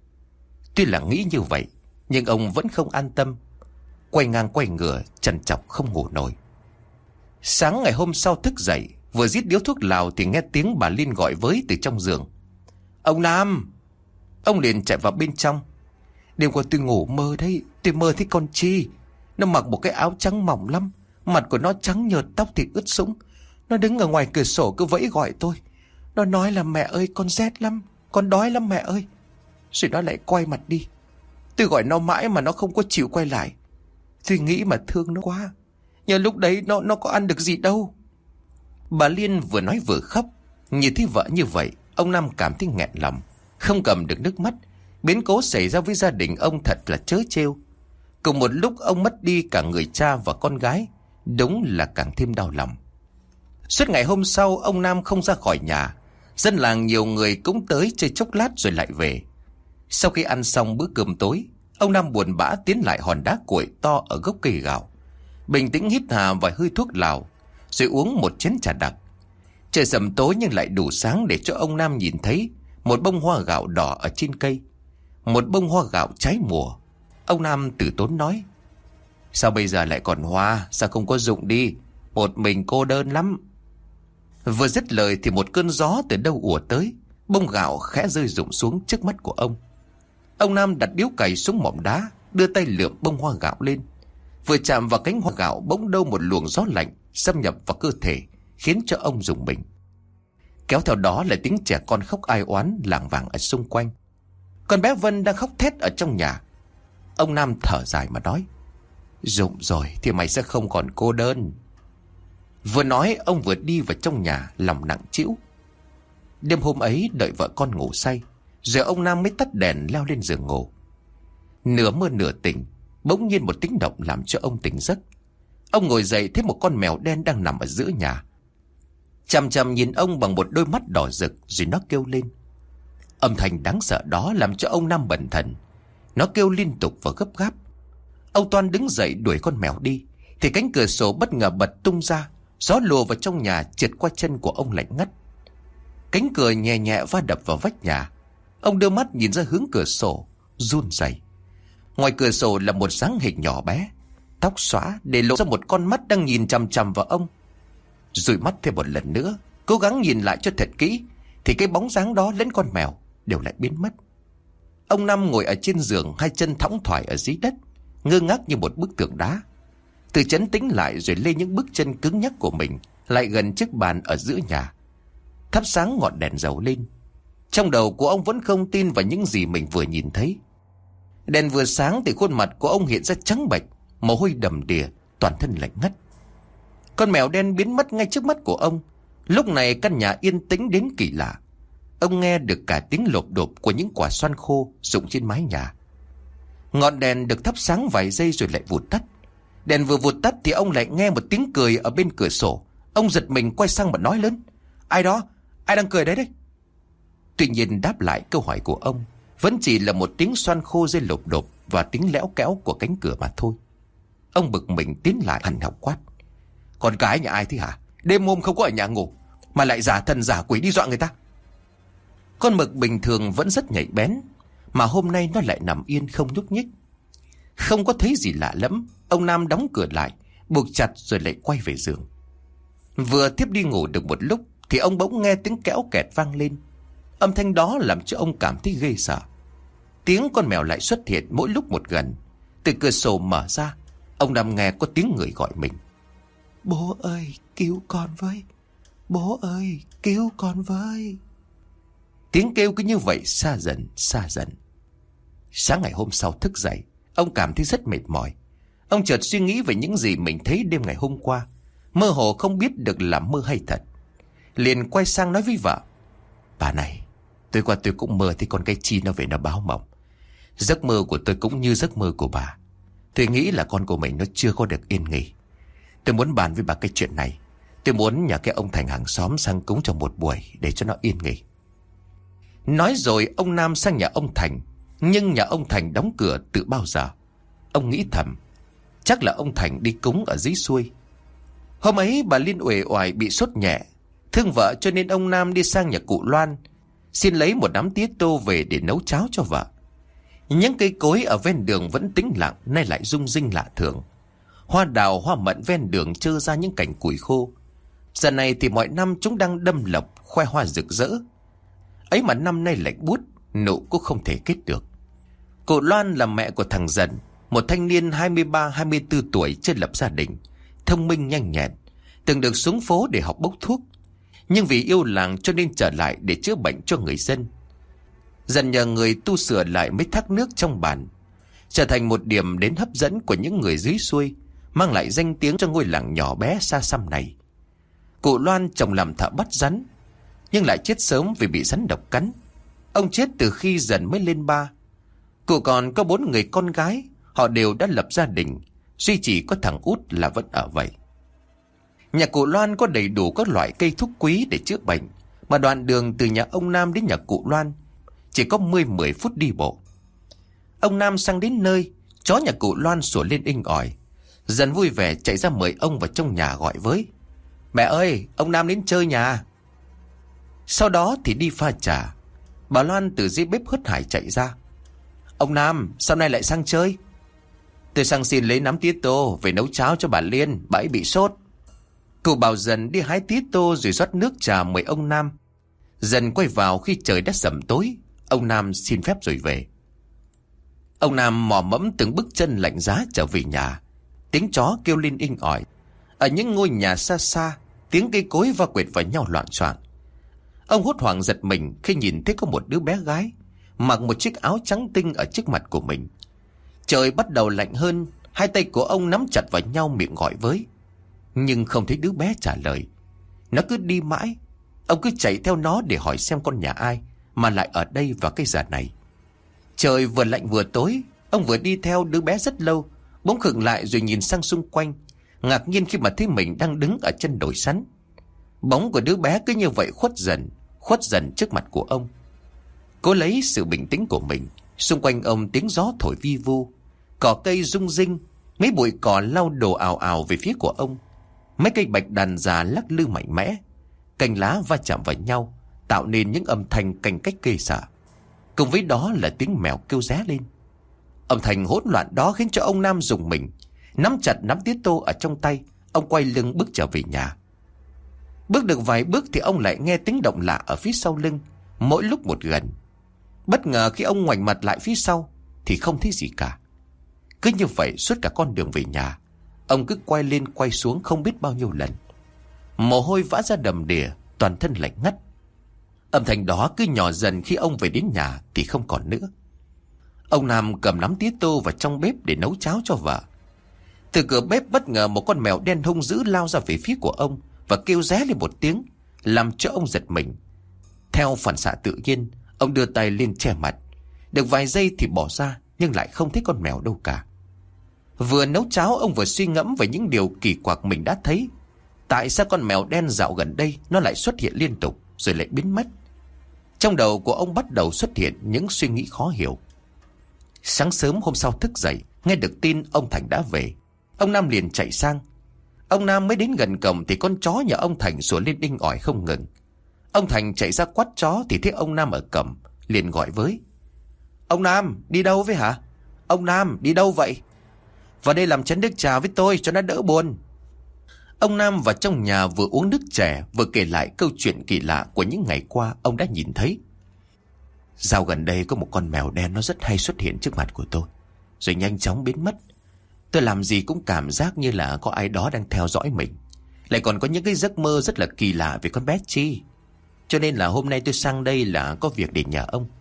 Tuy là nghĩ như vậy, nhưng ông vẫn không an tâm. Quay ngang quay ngửa, trằn trọc không ngủ nổi. Sáng ngày hôm sau thức dậy, vừa rít điếu thuốc lào thì nghe tiếng bà Liên gọi với từ trong giường: "Ông Nam!" Ông liền chạy vào bên trong. "Đêm qua tôi ngủ mơ đấy, tôi mơ thấy con Chi. Nó mặc một cái áo trắng mỏng lắm, mặt của nó trắng nhợt, tóc thì ướt sũng. Nó đứng ở ngoài cửa sổ cứ vẫy gọi tôi. Nó nói là mẹ ơi con rét lắm, con đói lắm mẹ ơi. Rồi nó lại quay mặt đi. Tôi gọi nó mãi mà nó không có chịu quay lại. Tôi nghĩ mà thương nó quá. Nhưng lúc đấy nó có ăn được gì đâu." Bà Liên vừa nói vừa khóc. Nhìn thấy vợ như vậy, ông Năm cảm thấy nghẹn lòng, không cầm được nước mắt. Biến cố xảy ra với gia đình ông thật là trớ trêu. Cùng một lúc ông mất đi cả người cha và con gái, đúng là càng thêm đau lòng. Suốt ngày hôm sau, ông Nam không ra khỏi nhà. Dân làng nhiều người cũng tới chơi chốc lát rồi lại về. Sau khi ăn xong bữa cơm tối, ông Nam buồn bã tiến lại hòn đá cuội to ở gốc cây gạo, bình tĩnh hít hà vài hơi thuốc lào, rồi uống một chén trà đặc. Trời sầm tối nhưng lại đủ sáng để cho ông Nam nhìn thấy một bông hoa gạo đỏ ở trên cây, một bông hoa gạo trái mùa. Ông Nam từ tốn nói: "Sao bây giờ lại còn hoa, sao không có rụng đi, một mình cô đơn lắm." Vừa dứt lời thì một cơn gió từ đâu ùa tới, bông gạo khẽ rơi rụng xuống trước mắt của ông. Ông Nam đặt điếu cày xuống mỏm đá, đưa tay lượm bông hoa gạo lên. Vừa chạm vào cánh hoa gạo, bỗng đâu một luồng gió lạnh xâm nhập vào cơ thể, khiến cho ông rùng mình. Kéo theo đó là tiếng trẻ con khóc ai oán lảng vảng ở xung quanh. Con bé Vân đang khóc thét ở trong nhà. Ông Nam thở dài mà nói: "Rụng rồi thì mày sẽ không còn cô đơn." Vừa nói ông vừa đi vào trong nhà, lòng nặng trĩu. Đêm hôm ấy đợi vợ con ngủ say, rồi ông Nam mới tắt đèn leo lên giường ngủ. Nửa mơ nửa tỉnh, bỗng nhiên một tiếng động làm cho ông tỉnh giấc. Ông ngồi dậy thấy một con mèo đen đang nằm ở giữa nhà, chằm chằm nhìn ông bằng một đôi mắt đỏ rực, rồi nó kêu lên: Âm thanh đáng sợ đó làm cho ông Nam bần thần. Nó kêu liên tục và gấp gáp. Ông Toan đứng dậy đuổi con mèo đi, thì cánh cửa sổ bất ngờ bật tung ra. Gió lùa vào trong nhà trượt qua chân của ông lạnh ngắt. Cánh cửa nhẹ nhẹ va đập vào vách nhà. Ông đưa mắt nhìn ra hướng cửa sổ, run rẩy. Ngoài cửa sổ là một dáng hình nhỏ bé, tóc xõa để lộ ra một con mắt đang nhìn chằm chằm vào ông. Dụi mắt thêm một lần nữa, cố gắng nhìn lại cho thật kỹ, thì cái bóng dáng đó lẫn con mèo đều lại biến mất. Ông Năm ngồi ở trên giường, hai chân thõng thoải ở dưới đất, ngơ ngác như một bức tượng đá. Từ trấn tĩnh lại rồi lê những bước chân cứng nhắc của mình lại gần chiếc bàn ở giữa nhà, thắp sáng ngọn đèn dầu lên. Trong đầu của ông vẫn không tin vào những gì mình vừa nhìn thấy. Đèn vừa sáng thì khuôn mặt của ông hiện ra trắng bệch, mồ hôi đầm đìa, toàn thân lạnh ngắt. Con mèo đen biến mất ngay trước mắt của ông. Lúc này căn nhà yên tĩnh đến kỳ lạ. Ông nghe được cả tiếng lộp độp của những quả xoan khô rụng trên mái nhà. Ngọn đèn được thắp sáng vài giây rồi lại vụt tắt. Đèn vừa vụt tắt thì ông lại nghe một tiếng cười ở bên cửa sổ. Ông giật mình quay sang và nói lớn: "Ai đó? Ai đang cười đấy đấy?" Tuy nhiên đáp lại câu hỏi của ông vẫn chỉ là một tiếng xoan khô rơi lộp độp và tiếng lẽo kéo của cánh cửa mà thôi. Ông bực mình tiến lại hằn học quát: "Con gái nhà ai thế hả? Đêm hôm không có ở nhà ngủ mà lại giả thần giả quỷ đi dọa người ta." Con mực bình thường vẫn rất nhạy bén, mà hôm nay nó lại nằm yên không nhúc nhích. Không có thấy gì lạ lẫm, ông Nam đóng cửa lại, buộc chặt rồi lại quay về giường. Vừa thiếp đi ngủ được một lúc thì ông bỗng nghe tiếng kéo kẹt vang lên. Âm thanh đó làm cho ông cảm thấy ghê sợ. Tiếng con mèo lại xuất hiện mỗi lúc một gần. Từ cửa sổ mở ra, ông Nam nghe có tiếng người gọi mình: "Bố ơi, cứu con với! Bố ơi, cứu con với!" Tiếng kêu cứ như vậy xa dần, xa dần. Sáng ngày hôm sau thức dậy, ông cảm thấy rất mệt mỏi. Ông chợt suy nghĩ về những gì mình thấy đêm ngày hôm qua, mơ hồ không biết được là mơ hay thật. Liền quay sang nói với vợ: "Bà này, tối qua tôi cũng mơ thấy con cái chi nó về nó báo mộng. Giấc mơ của tôi cũng như giấc mơ của bà. Tôi nghĩ là con của mình nó chưa có được yên nghỉ. Tôi muốn bàn với bà cái chuyện này. Tôi muốn nhờ cái ông Thành hàng xóm sang cúng trong một buổi để cho nó yên nghỉ." Nói rồi ông Nam sang nhà ông Thành, nhưng nhà ông Thành đóng cửa từ bao giờ. Ông nghĩ thầm, chắc là ông Thành đi cúng ở dưới xuôi. Hôm ấy bà Liên uể oải bị sốt nhẹ, thương vợ cho nên ông Nam đi sang nhà cụ Loan, xin lấy một nắm tía tô về để nấu cháo cho vợ. Những cây cối ở ven đường vẫn tĩnh lặng, nay lại rung rinh lạ thường. Hoa đào hoa mận ven đường trơ ra những cành củi khô. Giờ này thì mọi năm chúng đang đâm lộc, khoe hoa rực rỡ. Ấy mà năm nay lạnh buốt, nụ cũng không thể kết được. Cụ Loan là mẹ của thằng Dần, một thanh niên 23-24 tuổi chưa lập gia đình, thông minh nhanh nhẹn, từng được xuống phố để học bốc thuốc, nhưng vì yêu làng cho nên trở lại để chữa bệnh cho người dân. Dần nhờ người tu sửa lại mấy thác nước trong bản, trở thành một điểm đến hấp dẫn của những người dưới xuôi, mang lại danh tiếng cho ngôi làng nhỏ bé xa xăm này. Cụ Loan chồng làm thợ bắt rắn, nhưng lại chết sớm vì bị rắn độc cắn. Ông chết từ khi Dần mới lên 3. Cụ còn có 4 người con gái, họ đều đã lập gia đình, duy chỉ có thằng út là vẫn ở vậy. Nhà cụ Loan có đầy đủ các loại cây thuốc quý để chữa bệnh, mà đoạn đường từ nhà ông Nam đến nhà cụ Loan chỉ có 10 phút đi bộ. Ông Nam sang đến nơi, chó nhà cụ Loan sủa lên inh ỏi. Dần vui vẻ chạy ra mời ông vào trong nhà gọi với: "Mẹ ơi, ông Nam đến chơi nhà." Sau đó thì đi pha trà. Bà Loan từ dưới bếp hớt hải chạy ra: "Ông Nam, sao nay lại sang chơi?" "Tôi sang xin lấy nắm tía tô về nấu cháo cho bà Liên, bà ấy bị sốt." Cụ bảo Dần đi hái tía tô rồi rót nước trà mời ông Nam. Dần quay vào khi trời đã sẩm tối. Ông Nam xin phép rồi về. Ông Nam mò mẫm từng bước chân lạnh giá trở về nhà. Tiếng chó kêu lên inh ỏi. Ở những ngôi nhà xa xa, tiếng cây cối va quệt vào nhau loạn choạng. Ông hốt hoảng giật mình khi nhìn thấy có một đứa bé gái mặc một chiếc áo trắng tinh ở trước mặt của mình. Trời bắt đầu lạnh hơn, hai tay của ông nắm chặt vào nhau miệng gọi với, nhưng không thấy đứa bé trả lời. Nó cứ đi mãi. Ông cứ chạy theo nó để hỏi xem con nhà ai mà lại ở đây vào cái giờ này. Trời vừa lạnh vừa tối. Ông vừa đi theo đứa bé rất lâu, bỗng khựng lại rồi nhìn sang xung quanh, ngạc nhiên khi mà thấy mình đang đứng ở chân đồi sắn. Bóng của đứa bé cứ như vậy khuất dần trước mặt của ông. cố lấy sự bình tĩnh của mình. Xung quanh ông tiếng gió thổi vi vu, cỏ cây rung rinh, mấy bụi cỏ lau đổ ào ào về phía của ông. Mấy cây bạch đàn già lắc lư mạnh mẽ, cành lá va chạm vào nhau, tạo nên những âm thanh cành cách ghê sợ. Cùng với đó là tiếng mèo kêu ré lên. Âm thanh hỗn loạn đó khiến cho ông Nam rùng mình, nắm chặt nắm tía tô ở trong tay. Ông quay lưng bước trở về nhà. Bước được vài bước thì ông lại nghe tiếng động lạ ở phía sau lưng, mỗi lúc một gần. Bất ngờ khi ông ngoảnh mặt lại phía sau thì không thấy gì cả. Cứ như vậy suốt cả con đường về nhà, ông cứ quay lên quay xuống không biết bao nhiêu lần. Mồ hôi vã ra đầm đìa, toàn thân lạnh ngắt. Âm thanh đó cứ nhỏ dần, khi ông về đến nhà thì không còn nữa. Ông Nam cầm nắm tía tô vào trong bếp để nấu cháo cho vợ. Từ cửa bếp bất ngờ một con mèo đen hung dữ lao ra về phía của ông và kêu ré lên một tiếng, làm cho ông giật mình. Theo phản xạ tự nhiên, ông đưa tay lên che mặt. Được vài giây thì bỏ ra, nhưng lại không thấy con mèo đâu cả. Vừa nấu cháo, ông vừa suy ngẫm về những điều kỳ quặc mình đã thấy. Tại sao con mèo đen dạo gần đây nó lại xuất hiện liên tục rồi lại biến mất? Trong đầu của ông bắt đầu xuất hiện những suy nghĩ khó hiểu. Sáng sớm hôm sau thức dậy, nghe được tin ông Thành đã về, ông Nam liền chạy sang. Ông Nam mới đến gần cổng thì con chó nhà ông Thành sủa lên đinh ỏi không ngừng. Ông Thành chạy ra quát chó thì thấy ông Nam ở cổng, liền gọi với: "Ông Nam, đi đâu vậy hả? Ông Nam, đi đâu vậy? Vào đây làm chén nước trà với tôi cho nó đỡ buồn." Ông Nam vào trong nhà vừa uống nước chè vừa kể lại câu chuyện kỳ lạ của những ngày qua ông đã nhìn thấy. Dạo gần đây có một con mèo đen nó rất hay xuất hiện trước mặt của tôi, rồi nhanh chóng biến mất. Tôi làm gì cũng cảm giác như là có ai đó đang theo dõi mình. Lại còn có những cái giấc mơ rất là kỳ lạ về con bé Chi. Cho nên là hôm nay tôi sang đây là có việc để nhờ ông.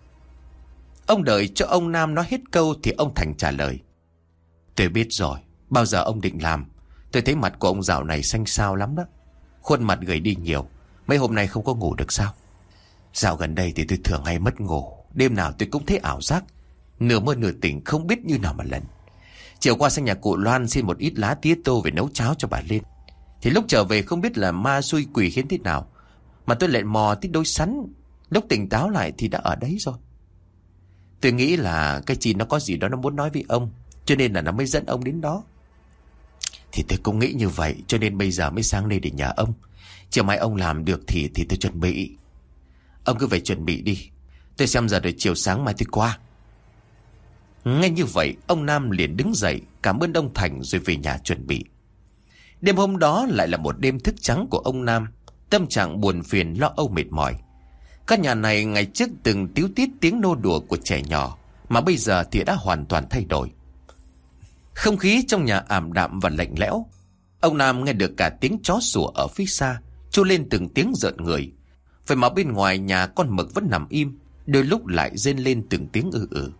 Ông đợi cho ông Nam nói hết câu thì ông Thành trả lời: "Tôi biết rồi, bao giờ ông định làm? Tôi thấy mặt của ông dạo này xanh xao lắm đó. Khuôn mặt gầy đi nhiều. Mấy hôm nay không có ngủ được sao?" "Dạo gần đây thì tôi thường hay mất ngủ. Đêm nào tôi cũng thấy ảo giác, nửa mơ nửa tỉnh không biết như nào mà lần. Chiều qua sang nhà cụ Loan xin một ít lá tía tô về nấu cháo cho bà Liên. Thì lúc trở về không biết là ma xui quỷ khiến thế nào mà tôi lại mò tới đôi sắn. Lúc tỉnh táo lại thì đã ở đấy rồi. Tôi nghĩ là cái chị nó có gì đó nó muốn nói với ông, cho nên là nó mới dẫn ông đến đó." "Thì tôi cũng nghĩ như vậy, cho nên bây giờ mới sang đây để nhờ ông. Chiều mai ông làm được thì tôi chuẩn bị." "Ông cứ về chuẩn bị đi, tôi xem giờ rồi chiều sáng mai tôi qua." Ngay như vậy ông Nam liền đứng dậy cảm ơn ông Thành rồi về nhà chuẩn bị. Đêm hôm đó lại là một đêm thức trắng của ông Nam. Tâm trạng buồn phiền lo âu mệt mỏi. Căn nhà này ngày trước từng tíu tít tiếng nô đùa của trẻ nhỏ, mà bây giờ thì đã hoàn toàn thay đổi. Không khí trong nhà ảm đạm và lạnh lẽo. Ông Nam nghe được cả tiếng chó sủa ở phía xa, trô lên từng tiếng rợn người. Vậy mà bên ngoài nhà con mực vẫn nằm im, đôi lúc lại rên lên từng tiếng ư ử.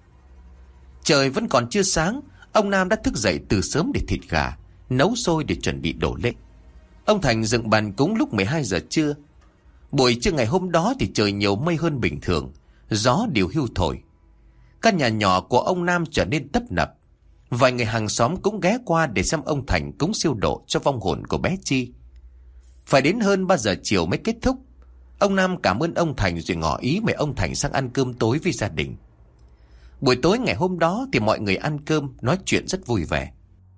Trời vẫn còn chưa sáng, ông Nam đã thức dậy từ sớm để thịt gà, nấu sôi để chuẩn bị đổ lễ. Ông Thành dựng bàn cúng lúc 12 giờ trưa. Buổi trưa ngày hôm đó thì trời nhiều mây hơn bình thường, gió điều hưu thổi. Căn nhà nhỏ của ông Nam trở nên tấp nập. Vài người hàng xóm cũng ghé qua để xem ông Thành cúng siêu độ cho vong hồn của bé Chi. Phải đến hơn 3 giờ chiều mới kết thúc. Ông Nam cảm ơn ông Thành rồi ngỏ ý mời ông Thành sang ăn cơm tối với gia đình. Buổi tối ngày hôm đó thì mọi người ăn cơm, nói chuyện rất vui vẻ.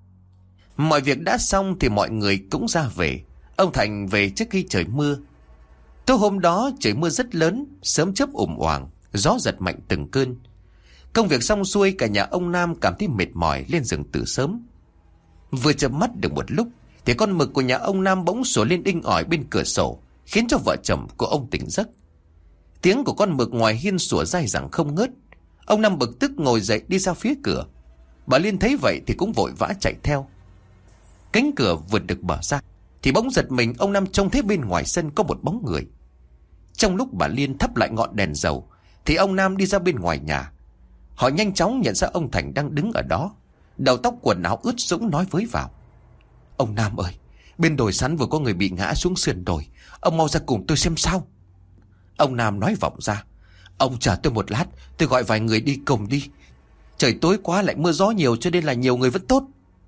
Mọi việc đã xong thì mọi người cũng ra về. Ông Thành về trước khi trời mưa. Tối hôm đó trời mưa rất lớn, sớm chớp ủng oàng, gió giật mạnh từng cơn. Công việc xong xuôi, cả nhà ông Nam cảm thấy mệt mỏi lên giường từ sớm. Vừa chợp mắt được một lúc thì con mực của nhà ông Nam bỗng sủa lên inh ỏi bên cửa sổ, khiến cho vợ chồng của ông tỉnh giấc. Tiếng của con mực ngoài hiên sủa dai dẳng không ngớt. Ông Nam bực tức ngồi dậy đi ra phía cửa. Bà Liên thấy vậy thì cũng vội vã chạy theo. Cánh cửa vừa được mở ra thì bỗng giật mình, ông Nam trông thấy bên ngoài sân có một bóng người. Trong lúc bà Liên thắp lại ngọn đèn dầu thì ông Nam đi ra bên ngoài nhà. Họ nhanh chóng nhận ra ông Thành đang đứng ở đó, đầu tóc quần áo ướt sũng, nói với vào: "Ông Nam ơi, bên đồi sắn vừa có người bị ngã xuống sườn đồi, ông mau ra cùng tôi xem sao." Ông Nam nói vọng ra: "Ông chờ tôi một lát, tôi gọi vài người đi cùng đi. Trời tối quá lại mưa gió nhiều cho nên là nhiều người vẫn tốt."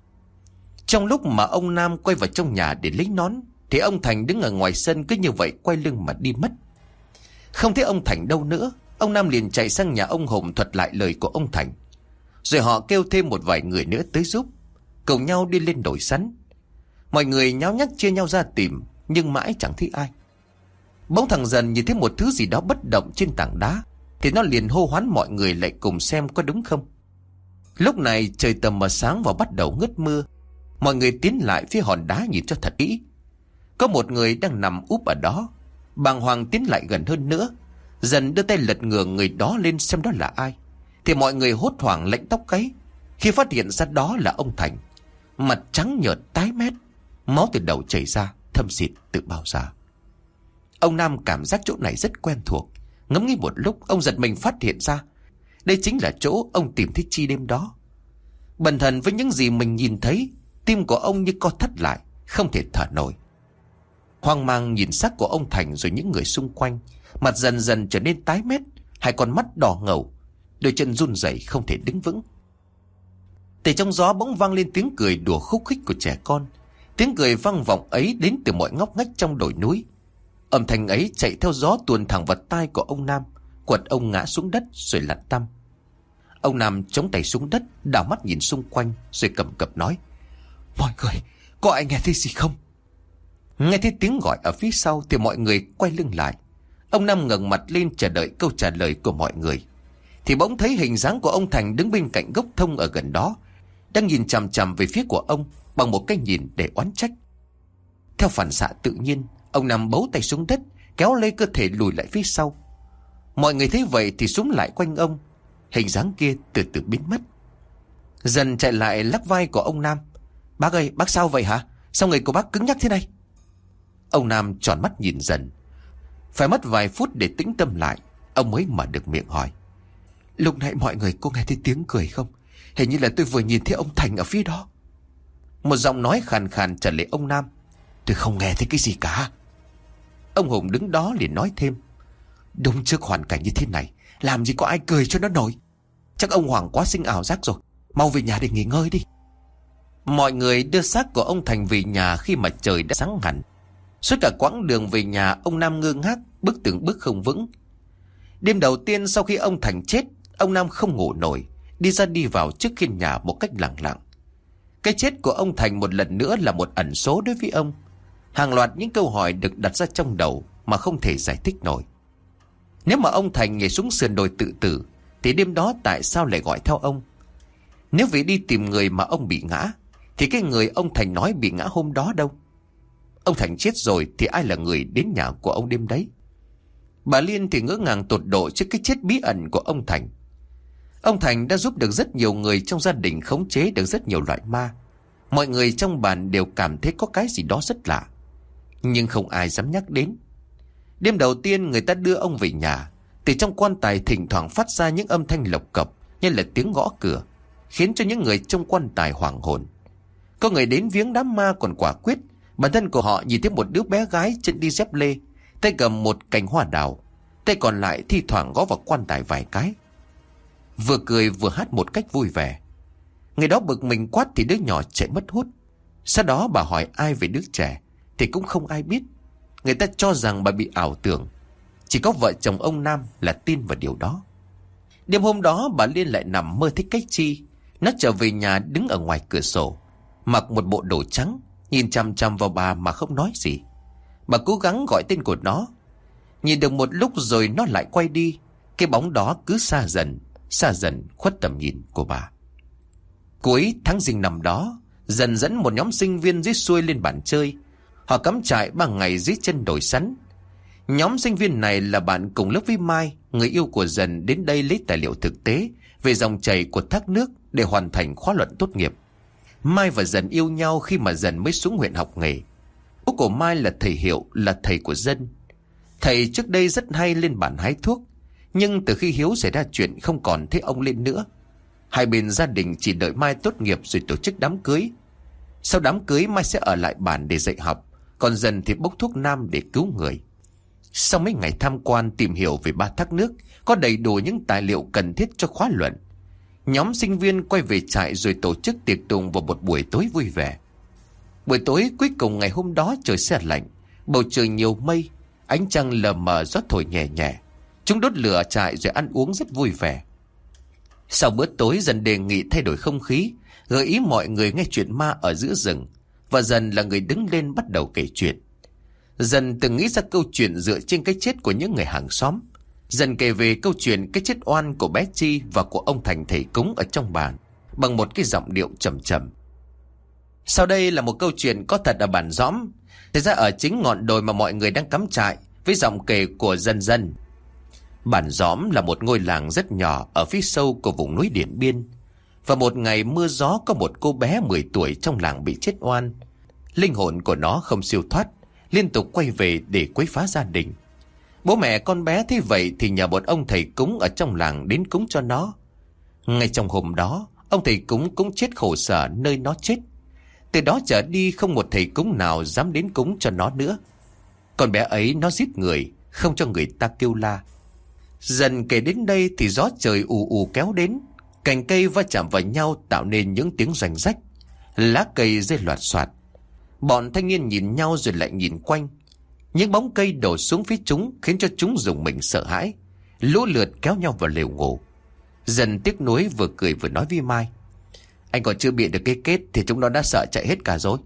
Trong lúc mà ông Nam quay vào trong nhà để lấy nón thì ông Thành đứng ở ngoài sân cứ như vậy quay lưng mà đi mất. Không thấy ông Thành đâu nữa. Ông Nam liền chạy sang nhà ông Hùng thuật lại lời của ông Thành. Rồi họ kêu thêm một vài người nữa tới giúp, cùng nhau đi lên đồi sắn. Mọi người nháo nhác chia nhau ra tìm, nhưng mãi chẳng thấy ai. Bỗng thằng Dần nhìn thấy một thứ gì đó bất động trên tảng đá, thì nó liền hô hoán mọi người lại cùng xem có đúng không. Lúc này trời tờ mờ sáng và bắt đầu ngớt mưa. Mọi người tiến lại phía hòn đá nhìn cho thật kỹ. Có một người đang nằm úp ở đó. Bàng hoàng tiến lại gần hơn nữa. Dần đưa tay lật ngửa người đó lên xem đó là ai. Thì mọi người hốt hoảng lạnh tóc gáy khi phát hiện ra đó là ông Thành. Mặt trắng nhợt tái mét, máu từ đầu chảy ra thâm xịt từ bao giờ. Ông Nam cảm giác chỗ này rất quen thuộc. Ngẫm nghĩ một lúc, ông giật mình phát hiện ra đây chính là chỗ ông tìm thấy Chi đêm đó. Bần thần với những gì mình nhìn thấy, tim của ông như co thắt lại, không thể thở nổi. Hoang mang nhìn xác của ông Thành rồi những người xung quanh, mặt dần dần trở nên tái mét, hai con mắt đỏ ngầu, đôi chân run rẩy không thể đứng vững. Từ trong gió bỗng vang lên tiếng cười đùa khúc khích của trẻ con. Tiếng cười vang vọng ấy đến từ mọi ngóc ngách trong đồi núi. Âm thanh ấy chạy theo gió tuôn thẳng vào tai của ông Nam, quật ông ngã xuống đất rồi lăn tăm. Ông Nam chống tay xuống đất, đảo mắt nhìn xung quanh rồi cầm cập nói: Mọi người, có ai nghe thấy gì không? Nghe thấy tiếng gọi ở phía sau thì mọi người quay lưng lại. Ông Nam ngẩng mặt lên chờ đợi câu trả lời của mọi người, thì bỗng thấy hình dáng của ông Thành đứng bên cạnh gốc thông ở gần đó, đang nhìn chằm chằm về phía của ông bằng một cái nhìn để oán trách. Theo phản xạ tự nhiên, ông Nam bấu tay xuống đất, kéo lấy cơ thể lùi lại phía sau. Mọi người thấy vậy thì xúm lại quanh ông. Hình dáng kia từ từ biến mất. Dần chạy lại lắc vai của ông Nam: Bác ơi, bác sao vậy hả? Sao người của bác cứng nhắc thế này? Ông Nam tròn mắt nhìn Dần. Phải mất vài phút để tĩnh tâm lại, ông mới mở được miệng hỏi: Lúc nãy mọi người có nghe thấy tiếng cười không? Hình như là tôi vừa nhìn thấy ông Thành ở phía đó. Một giọng nói khàn khàn trả lời ông Nam: Tôi không nghe thấy cái gì cả. Ông Hùng đứng đó liền nói thêm: Đúng trước hoàn cảnh như thế này, làm gì có ai cười cho nó nổi. Chắc ông Hoàng quá sinh ảo giác rồi. Mau về nhà để nghỉ ngơi đi. Mọi người đưa xác của ông Thành về nhà khi mà trời đã sáng hẳn. Suốt cả quãng đường về nhà, ông Nam ngơ ngác, bước từng bước không vững. Đêm đầu tiên sau khi ông Thành chết, ông Nam không ngủ nổi, đi ra đi vào trước hiên nhà một cách lặng lặng. Cái chết của ông Thành một lần nữa là một ẩn số đối với ông. Hàng loạt những câu hỏi được đặt ra trong đầu mà không thể giải thích nổi. Nếu mà ông Thành nhảy xuống sườn đồi tự tử, thì đêm đó tại sao lại gọi theo ông? Nếu vì đi tìm người mà ông bị ngã, thì cái người ông Thành nói bị ngã hôm đó đâu? Ông Thành chết rồi thì ai là người đến nhà của ông đêm đấy? Bà Liên thì ngỡ ngàng tột độ trước cái chết bí ẩn của ông Thành. Ông Thành đã giúp được rất nhiều người trong gia đình khống chế được rất nhiều loại ma. Mọi người trong bản đều cảm thấy có cái gì đó rất lạ, nhưng không ai dám nhắc đến. Đêm đầu tiên người ta đưa ông về nhà, thì trong quan tài thỉnh thoảng phát ra những âm thanh lộc cộc như là tiếng gõ cửa, khiến cho những người trong quan tài hoảng hồn. Có người đến viếng đám ma còn quả quyết. Bản thân của họ nhìn thấy một đứa bé gái chân đi dép lê, tay cầm một cành hoa đào, tay còn lại thi thoảng gõ vào quan tài vài cái, vừa cười vừa hát một cách vui vẻ. Người đó bực mình quát thì đứa nhỏ chạy mất hút. Sau đó bà hỏi ai về đứa trẻ thì cũng không ai biết. Người ta cho rằng bà bị ảo tưởng. Chỉ có vợ chồng ông Nam là tin vào điều đó. Đêm hôm đó bà Liên lại nằm mơ thấy cái Chi. Nó trở về nhà đứng ở ngoài cửa sổ, mặc một bộ đồ trắng, nhìn chằm chằm vào bà mà không nói gì. Bà cố gắng gọi tên của nó. Nhìn được một lúc rồi nó lại quay đi. Cái bóng đó cứ xa dần khuất tầm nhìn của bà. Cuối tháng Giêng năm đó, Dần dẫn một nhóm sinh viên dưới xuôi lên bản chơi. Họ cắm trại 3 ngày dưới chân đồi sắn. Nhóm sinh viên này là bạn cùng lớp với Mai, người yêu của Dần, đến đây lấy tài liệu thực tế về dòng chảy của thác nước để hoàn thành khóa luận tốt nghiệp. Mai và Dần yêu nhau khi mà Dần mới xuống huyện học nghề. Bố của Mai là thầy Hiệu, là thầy của Dân. Thầy trước đây rất hay lên bản hái thuốc, nhưng từ khi Hiếu xảy ra chuyện không còn thấy ông lên nữa. Hai bên gia đình chỉ đợi Mai tốt nghiệp rồi tổ chức đám cưới. Sau đám cưới Mai sẽ ở lại bản để dạy học, còn Dần thì bốc thuốc nam để cứu người. Sau mấy ngày tham quan tìm hiểu về 3 thác nước, có đầy đủ những tài liệu cần thiết cho khóa luận, nhóm sinh viên quay về trại rồi tổ chức tiệc tùng vào một buổi tối vui vẻ. Buổi tối cuối cùng ngày hôm đó trời se lạnh, bầu trời nhiều mây, ánh trăng lờ mờ, gió thổi nhẹ nhẹ. Chúng đốt lửa trại rồi ăn uống rất vui vẻ. Sau bữa tối, Dần đề nghị thay đổi không khí, gợi ý mọi người nghe chuyện ma ở giữa rừng. Và Dần là người đứng lên bắt đầu kể chuyện. Dần từng nghĩ ra câu chuyện dựa trên cái chết của những người hàng xóm. Dần kể về câu chuyện cái chết oan của bé Chi và của ông Thành thầy cúng ở trong bản, bằng một cái giọng điệu trầm trầm. Sau đây là một câu chuyện có thật ở bản Dõm, xảy ra ở chính ngọn đồi mà mọi người đang cắm trại, với giọng kể của Dân Dân. Bản Dõm là một ngôi làng rất nhỏ ở phía sâu của vùng núi Điện Biên. Và một ngày mưa gió, có một cô bé 10 tuổi trong làng bị chết oan. Linh hồn của nó không siêu thoát, liên tục quay về để quấy phá gia đình. Bố mẹ con bé thấy vậy thì nhờ một ông thầy cúng ở trong làng đến cúng cho nó. Ngay trong hôm đó, ông thầy cúng cũng chết khổ sở nơi nó chết. Từ đó trở đi, không một thầy cúng nào dám đến cúng cho nó nữa. Con bé ấy nó giết người, không cho người ta kêu la. Dần kể đến đây thì gió trời ù ù kéo đến, cành cây va chạm vào nhau tạo nên những tiếng rành rách, lá cây rơi loạt xoạt. Bọn thanh niên nhìn nhau rồi lại nhìn quanh. Những bóng cây đổ xuống phía chúng khiến cho chúng rùng mình sợ hãi, lũ lượt kéo nhau vào lều ngủ. Dần tiếc nuối vừa cười vừa nói với Mai: anh còn chưa bịa được cái kết thì chúng nó đã sợ chạy hết cả rồi.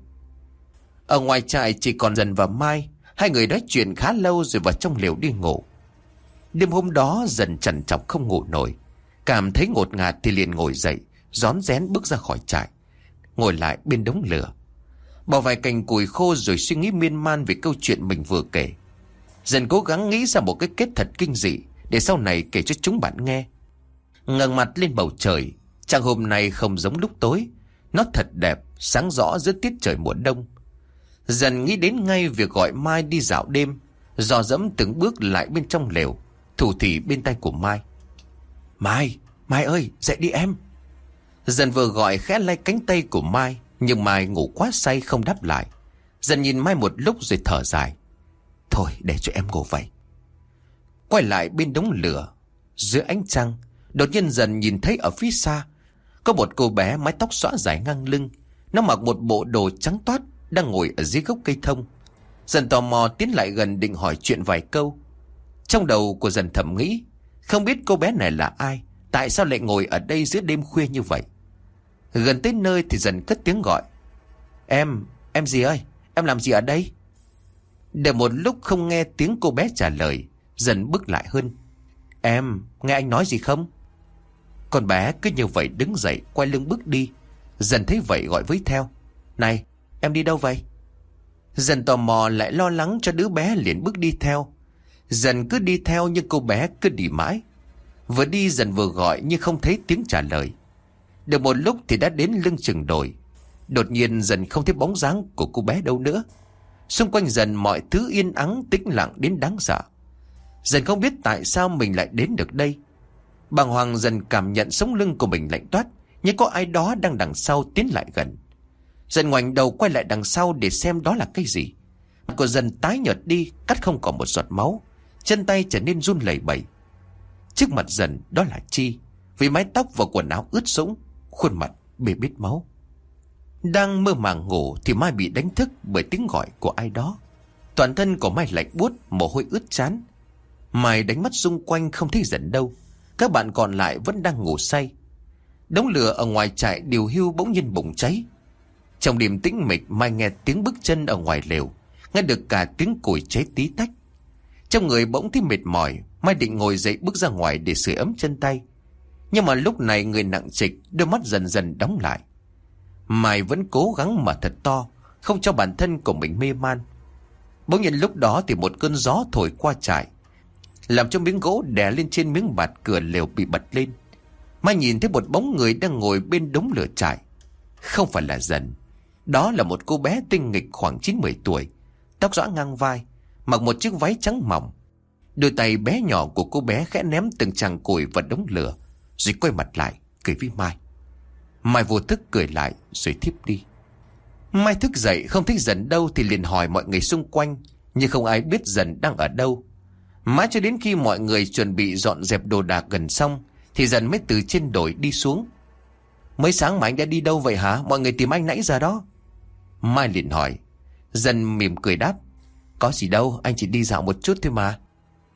Ở ngoài trại chỉ còn Dần và Mai. Hai người nói chuyện khá lâu rồi vào trong lều đi ngủ. Đêm hôm đó Dần trằn trọc không ngủ nổi, cảm thấy ngột ngạt thì liền ngồi dậy, rón rén bước ra khỏi trại, ngồi lại bên đống lửa, bỏ vài cành củi khô rồi suy nghĩ miên man về câu chuyện mình vừa kể. Dần cố gắng nghĩ ra một cái kết thật kinh dị để sau này kể cho chúng bạn nghe. Ngẩng mặt lên bầu trời, trăng hôm nay không giống lúc tối, nó thật đẹp, sáng rõ giữa tiết trời mùa đông. Dần nghĩ đến ngay việc gọi Mai đi dạo đêm, dò dẫm từng bước lại bên trong lều, thủ thỉ bên tay của Mai: Mai ơi, dậy đi em. Dần vừa gọi khẽ lay cánh tay của Mai, nhưng Mai ngủ quá say không đáp lại. Dần nhìn Mai một lúc rồi thở dài: thôi để cho em ngủ vậy. Quay lại bên đống lửa, dưới ánh trăng, đột nhiên Dần nhìn thấy ở phía xa có một cô bé mái tóc xõa dài ngang lưng. Nó mặc một bộ đồ trắng toát, đang ngồi ở dưới gốc cây thông. Dần tò mò tiến lại gần định hỏi chuyện vài câu. Trong đầu của Dần thầm nghĩ, không biết cô bé này là ai, tại sao lại ngồi ở đây giữa đêm khuya như vậy. Gần tới nơi thì Dần cất tiếng gọi: Em gì ơi, em làm gì ở đây? Để một lúc không nghe tiếng cô bé trả lời, Dần bước lại hơn: Em nghe anh nói gì không? Con bé cứ như vậy đứng dậy, quay lưng bước đi. Dần thấy vậy gọi với theo: Này, em đi đâu vậy? Dần tò mò lại lo lắng cho đứa bé, liền bước đi theo. Dần cứ đi theo nhưng cô bé cứ đi mãi. Vừa đi Dần vừa gọi nhưng không thấy tiếng trả lời. Được một lúc thì đã đến lưng chừng đồi. Đột nhiên Dần không thấy bóng dáng của cô bé đâu nữa. Xung quanh Dần mọi thứ yên ắng tĩnh lặng đến đáng sợ. Dần không biết tại sao mình lại đến được đây. Bàng hoàng Dần cảm nhận sống lưng của mình lạnh toát, như có ai đó đang đằng sau tiến lại gần. Dần ngoảnh đầu quay lại đằng sau để xem đó là cái gì. Mặt của Dần tái nhợt đi, cắt không còn một giọt máu, chân tay trở nên run lẩy bẩy. Trước mặt Dần đó là Chi, vì mái tóc và quần áo ướt sũng, khuôn mặt bê bết máu. Đang mơ màng ngủ thì Mai bị đánh thức bởi tiếng gọi của ai đó. Toàn thân của Mai lạnh buốt, mồ hôi ướt trán. Mai đánh mắt xung quanh không thấy Dần đâu. Các bạn còn lại vẫn đang ngủ say. Đống lửa ở ngoài trại điều hưu bỗng nhiên bùng cháy. Trong đêm tĩnh mịch, Mai nghe tiếng bước chân ở ngoài lều, nghe được cả tiếng củi cháy tí tách. Trong người bỗng thấy mệt mỏi, Mai định ngồi dậy bước ra ngoài để sưởi ấm chân tay. Nhưng mà lúc này người nặng trịch, đôi mắt dần dần đóng lại. Mai vẫn cố gắng mở thật to, không cho bản thân của mình mê man. Bỗng nhiên lúc đó thì một cơn gió thổi qua trại, làm cho miếng gỗ đè lên trên miếng bạt cửa lều bị bật lên. Mai nhìn thấy một bóng người đang ngồi bên đống lửa trại. Không phải là Dần. Đó là một cô bé tinh nghịch khoảng 9-10 tuổi, tóc xõa ngang vai, mặc một chiếc váy trắng mỏng. Đôi tay bé nhỏ của cô bé khẽ ném từng chàng củi vào đống lửa, rồi quay mặt lại cười với Mai. Mai vô thức cười lại rồi thiếp đi. Mai thức dậy không thấy Dần đâu thì liền hỏi mọi người xung quanh, nhưng không ai biết Dần đang ở đâu. Mãi cho đến khi mọi người chuẩn bị dọn dẹp đồ đạc gần xong thì Dần mới từ trên đồi đi xuống. Mới sáng mà anh đã đi đâu vậy hả? Mọi người tìm anh nãy giờ đó. Mai liền hỏi. Dần mỉm cười đáp: Có gì đâu, anh chỉ đi dạo một chút thôi mà.